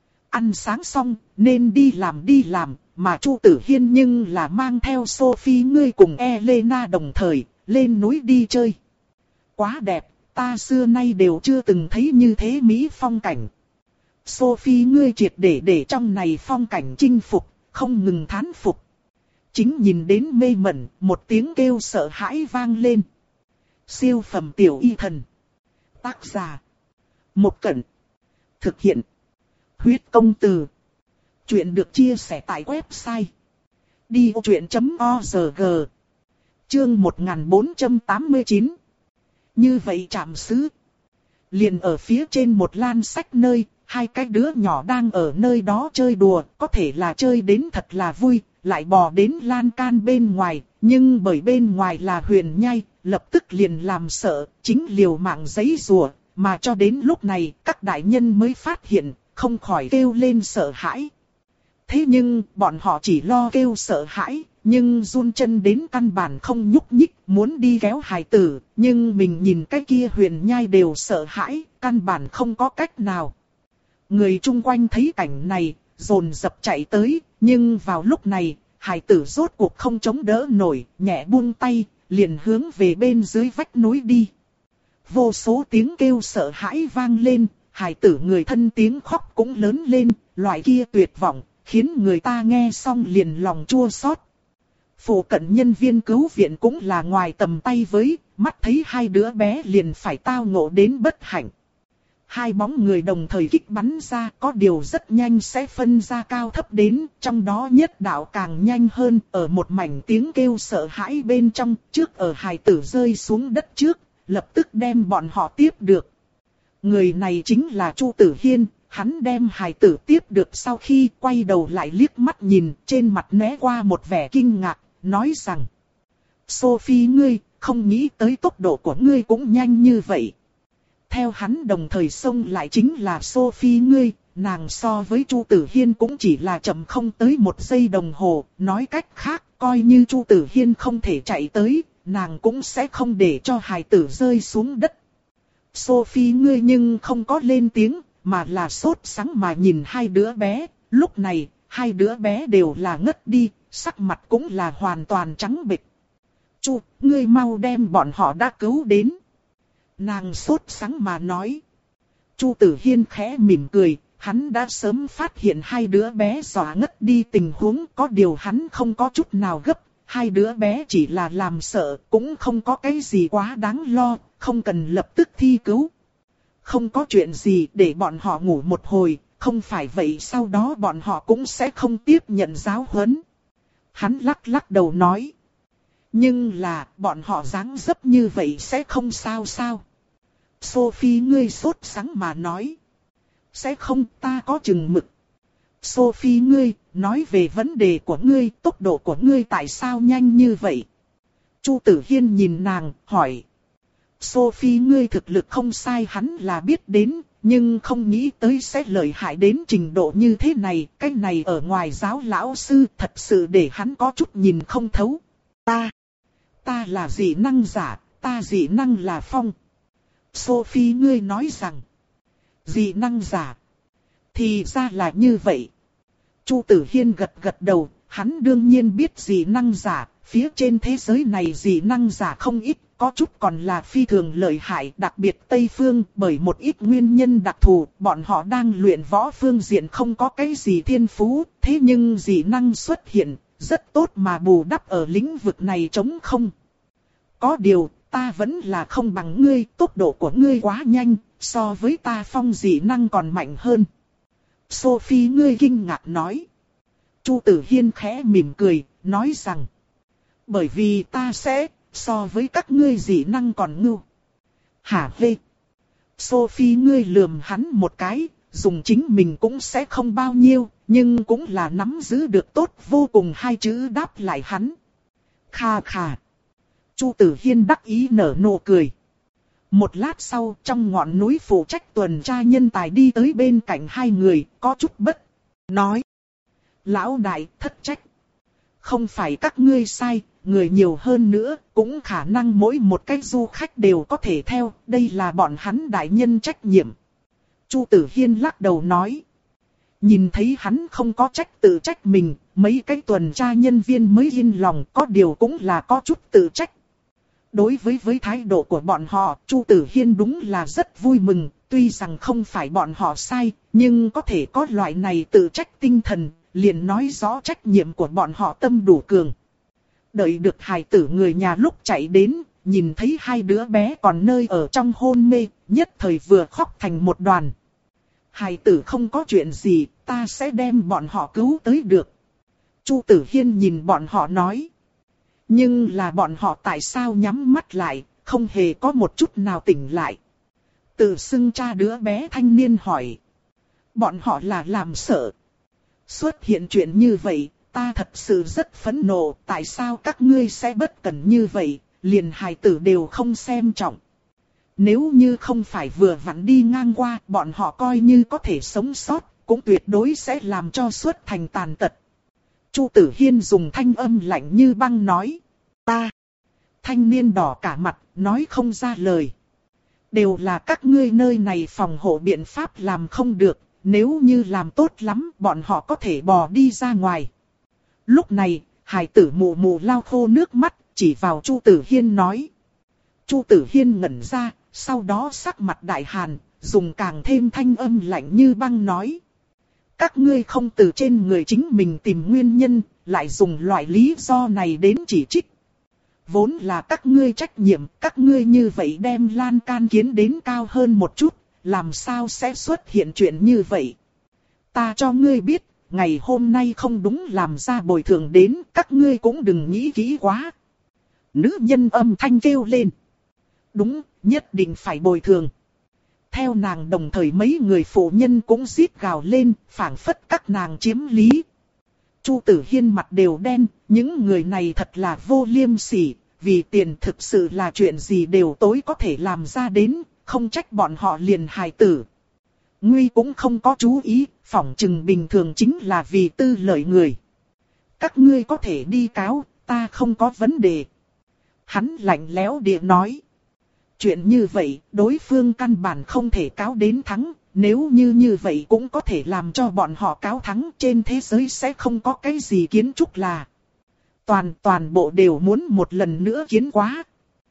A: Ăn sáng xong, nên đi làm đi làm, mà Chu Tử Hiên nhưng là mang theo Sophie ngươi cùng Elena đồng thời, lên núi đi chơi. Quá đẹp, ta xưa nay đều chưa từng thấy như thế Mỹ phong cảnh. Sophie ngươi triệt để để trong này phong cảnh chinh phục, không ngừng thán phục. Chính nhìn đến mê mẩn, một tiếng kêu sợ hãi vang lên. Siêu phẩm tiểu y thần. Tác giả. Một Cẩn. Thực hiện. Huyết công từ. Chuyện được chia sẻ tại website. đi ô chuyện chấm org. Chương một nghìn bốn trăm tám mươi chín. Như vậy trạm xứ. Liền ở phía trên một lan sách nơi, hai cái đứa nhỏ đang ở nơi đó chơi đùa, có thể là chơi đến thật là vui, lại bò đến lan can bên ngoài, nhưng bởi bên ngoài là huyền nhai, lập tức liền làm sợ, chính liều mạng giãy giụa, mà cho đến lúc này, các đại nhân mới phát hiện, không khỏi kêu lên sợ hãi. Thế nhưng, bọn họ chỉ lo kêu sợ hãi, nhưng run chân đến căn bản không nhúc nhích, muốn đi kéo hài tử, nhưng mình nhìn cái kia huyền nhai đều sợ hãi, căn bản không có cách nào. Người chung quanh thấy cảnh này, dồn dập chạy tới, nhưng vào lúc này, hài tử rốt cuộc không chống đỡ nổi, nhẹ buông tay, liền hướng về bên dưới vách núi đi. Vô số tiếng kêu sợ hãi vang lên, hài tử người thân tiếng khóc cũng lớn lên, loại kia tuyệt vọng, khiến người ta nghe xong liền lòng chua xót. Phụ cận nhân viên cứu viện cũng là ngoài tầm tay với, mắt thấy hai đứa bé liền phải tao ngộ đến bất hạnh. Hai bóng người đồng thời kích bắn ra, có điều rất nhanh sẽ phân ra cao thấp đến, trong đó nhất đạo càng nhanh hơn, ở một mảnh tiếng kêu sợ hãi bên trong, trước ở hài tử rơi xuống đất trước, lập tức đem bọn họ tiếp được. Người này chính là Chu Tử Hiên, hắn đem hài tử tiếp được sau khi quay đầu lại liếc mắt nhìn, trên mặt né qua một vẻ kinh ngạc, nói rằng: Sophie ngươi, không nghĩ tới tốc độ của ngươi cũng nhanh như vậy. Theo hắn đồng thời xông lại chính là Sophie ngươi, nàng so với Chu Tử Hiên cũng chỉ là chậm không tới một giây đồng hồ, nói cách khác, coi như Chu Tử Hiên không thể chạy tới, nàng cũng sẽ không để cho hài tử rơi xuống đất. Sophie ngươi nhưng không có lên tiếng, mà là sốt sắng mà nhìn hai đứa bé, lúc này, hai đứa bé đều là ngất đi, sắc mặt cũng là hoàn toàn trắng bệch. Chu, ngươi mau đem bọn họ đã cứu đến. Nàng sốt sắng mà nói. Chu Tử Hiên khẽ mỉm cười, hắn đã sớm phát hiện hai đứa bé dọa ngất đi tình huống, có điều hắn không có chút nào gấp, hai đứa bé chỉ là làm sợ, cũng không có cái gì quá đáng lo, không cần lập tức thi cứu. Không có chuyện gì, để bọn họ ngủ một hồi, không phải vậy sau đó bọn họ cũng sẽ không tiếp nhận giáo huấn. Hắn lắc lắc đầu nói. Nhưng là, bọn họ dáng dấp như vậy sẽ không sao sao. Sophie ngươi sốt sắng mà nói. Sẽ không, ta có chừng mực. Sophie ngươi, nói về vấn đề của ngươi, tốc độ của ngươi tại sao nhanh như vậy? Chu Tử Hiên nhìn nàng, hỏi. Sophie ngươi thực lực không sai hắn là biết đến, nhưng không nghĩ tới sẽ lợi hại đến trình độ như thế này. Cái này ở ngoài giáo lão sư thật sự để hắn có chút nhìn không thấu. Ta, ta là dị năng giả, ta dị năng là phong. Sophie ngươi nói rằng, dị năng giả. Thì ra là như vậy. Chu Tử Hiên gật gật đầu, hắn đương nhiên biết dị năng giả, phía trên thế giới này dị năng giả không ít, có chút còn là phi thường lợi hại, đặc biệt Tây Phương, bởi một ít nguyên nhân đặc thù, bọn họ đang luyện võ phương diện không có cái gì thiên phú, thế nhưng dị năng xuất hiện, rất tốt mà bù đắp ở lĩnh vực này trống không. Có điều, ta vẫn là không bằng ngươi, tốc độ của ngươi quá nhanh, so với ta phong dị năng còn mạnh hơn. Sophie ngươi kinh ngạc nói. Chu Tử Hiên khẽ mỉm cười, nói rằng. Bởi vì ta sẽ, so với các ngươi dị năng còn ngưu. Hả hê. Sophie ngươi lườm hắn một cái, dùng chính mình cũng sẽ không bao nhiêu, nhưng cũng là nắm giữ được tốt vô cùng hai chữ đáp lại hắn. Kha kha. Chu Tử Hiên đắc ý nở nụ cười. Một lát sau, trong ngọn núi phụ trách tuần tra nhân tài đi tới bên cạnh hai người, có chút bất. Nói. Lão đại, thất trách. Không phải các ngươi sai, người nhiều hơn nữa, cũng khả năng mỗi một cái du khách đều có thể theo, đây là bọn hắn đại nhân trách nhiệm. Chu Tử Hiên lắc đầu nói. Nhìn thấy hắn không có trách tự trách mình, mấy cái tuần tra nhân viên mới yên lòng, có điều cũng là có chút tự trách. Đối với với thái độ của bọn họ, Chu Tử Hiên đúng là rất vui mừng, tuy rằng không phải bọn họ sai, nhưng có thể có loại này tự trách tinh thần, liền nói rõ trách nhiệm của bọn họ tâm đủ cường. Đợi được hài tử người nhà lúc chạy đến, nhìn thấy hai đứa bé còn nơi ở trong hôn mê, nhất thời vừa khóc thành một đoàn. Hài tử không có chuyện gì, ta sẽ đem bọn họ cứu tới được. Chu Tử Hiên nhìn bọn họ nói. Nhưng là bọn họ tại sao nhắm mắt lại, không hề có một chút nào tỉnh lại. Tự xưng cha đứa bé thanh niên hỏi. Bọn họ là làm sợ. Xuất hiện chuyện như vậy, ta thật sự rất phẫn nộ, tại sao các ngươi sẽ bất cẩn như vậy, liền hài tử đều không xem trọng. Nếu như không phải vừa vặn đi ngang qua, bọn họ coi như có thể sống sót, cũng tuyệt đối sẽ làm cho xuất thành tàn tật. Chu Tử Hiên dùng thanh âm lạnh như băng nói. Ta. Thanh niên đỏ cả mặt, nói không ra lời. Đều là các ngươi nơi này phòng hộ biện pháp làm không được, nếu như làm tốt lắm, bọn họ có thể bò đi ra ngoài. Lúc này, hài tử mù mù lau khô nước mắt, chỉ vào Chu Tử Hiên nói. Chu Tử Hiên ngẩn ra, sau đó sắc mặt đại hàn, dùng càng thêm thanh âm lạnh như băng nói. Các ngươi không từ trên người chính mình tìm nguyên nhân, lại dùng loại lý do này đến chỉ trích. Vốn là các ngươi trách nhiệm, các ngươi như vậy đem lan can kiến đến cao hơn một chút, làm sao sẽ xuất hiện chuyện như vậy. Ta cho ngươi biết, ngày hôm nay không đúng làm ra bồi thường đến, các ngươi cũng đừng nghĩ kỹ quá. Nữ nhân âm thanh kêu lên. Đúng, nhất định phải bồi thường. Theo nàng đồng thời mấy người phụ nhân cũng rít gào lên, phảng phất các nàng chiếm lý. Chu Tử Hiên mặt đều đen, những người này thật là vô liêm sỉ, vì tiền thực sự là chuyện gì đều tối có thể làm ra đến, không trách bọn họ liền hài tử. Nguy cũng không có chú ý, phỏng chừng bình thường chính là vì tư lợi người. Các ngươi có thể đi cáo, ta không có vấn đề. Hắn lạnh lẽo địa nói. Chuyện như vậy, đối phương căn bản không thể cáo đến thắng, nếu như như vậy cũng có thể làm cho bọn họ cáo thắng, trên thế giới sẽ không có cái gì kiến trúc là. Toàn toàn bộ đều muốn một lần nữa kiến quá.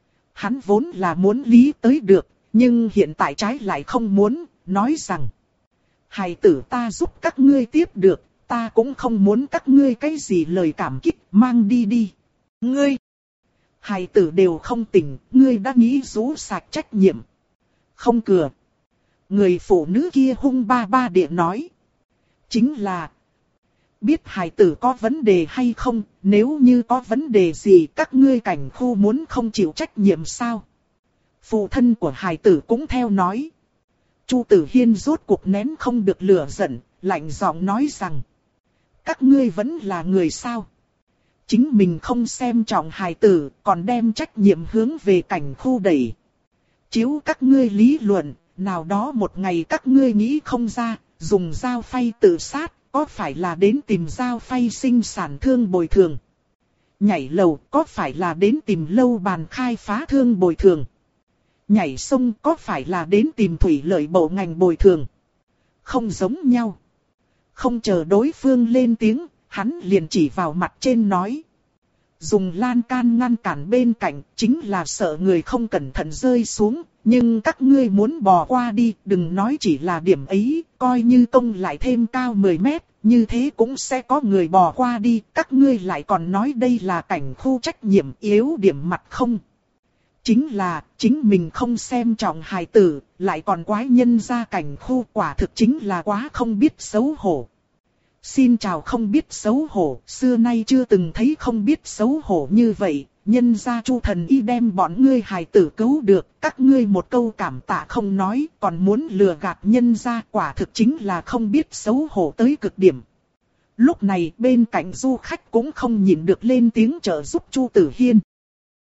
A: Hắn vốn là muốn lý tới được, nhưng hiện tại trái lại không muốn, nói rằng. hài tử ta giúp các ngươi tiếp được, ta cũng không muốn các ngươi cái gì lời cảm kích, mang đi đi. Ngươi, hài tử đều không tỉnh, ngươi đã nghĩ rũ sạch trách nhiệm. Không cửa. Người phụ nữ kia hung ba ba địa nói. Chính là, biết hài tử có vấn đề hay không, nếu như có vấn đề gì các ngươi cảnh khu muốn không chịu trách nhiệm sao? Phụ thân của hài tử cũng theo nói. Chu Tử Hiên rốt cuộc nén không được lửa giận, lạnh giọng nói rằng. Các ngươi vẫn là người sao? Chính mình không xem trọng hài tử, còn đem trách nhiệm hướng về cảnh khu đẩy. Chiếu các ngươi lý luận, nào đó một ngày các ngươi nghĩ không ra, dùng dao phay tự sát, có phải là đến tìm dao phay sinh sản thương bồi thường? Nhảy lầu có phải là đến tìm lâu bàn khai phá thương bồi thường? Nhảy sông có phải là đến tìm thủy lợi bộ ngành bồi thường? Không giống nhau. Không chờ đối phương lên tiếng, hắn liền chỉ vào mặt trên nói. Dùng lan can ngăn cản bên cạnh chính là sợ người không cẩn thận rơi xuống, nhưng các ngươi muốn bò qua đi, đừng nói chỉ là điểm ấy, coi như công lại thêm cao mười mét, như thế cũng sẽ có người bò qua đi, các ngươi lại còn nói đây là cảnh khu trách nhiệm yếu điểm mặt không. Chính là, chính mình không xem trọng hài tử, lại còn quái nhân ra cảnh khu, quả thực chính là quá không biết xấu hổ. Xin chào không biết xấu hổ, xưa nay chưa từng thấy không biết xấu hổ như vậy, nhân gia Chu thần y đem bọn ngươi hài tử cứu được, các ngươi một câu cảm tạ không nói, còn muốn lừa gạt nhân gia, quả thực chính là không biết xấu hổ tới cực điểm. Lúc này bên cạnh du khách cũng không nhịn được lên tiếng trợ giúp Chu Tử Hiên.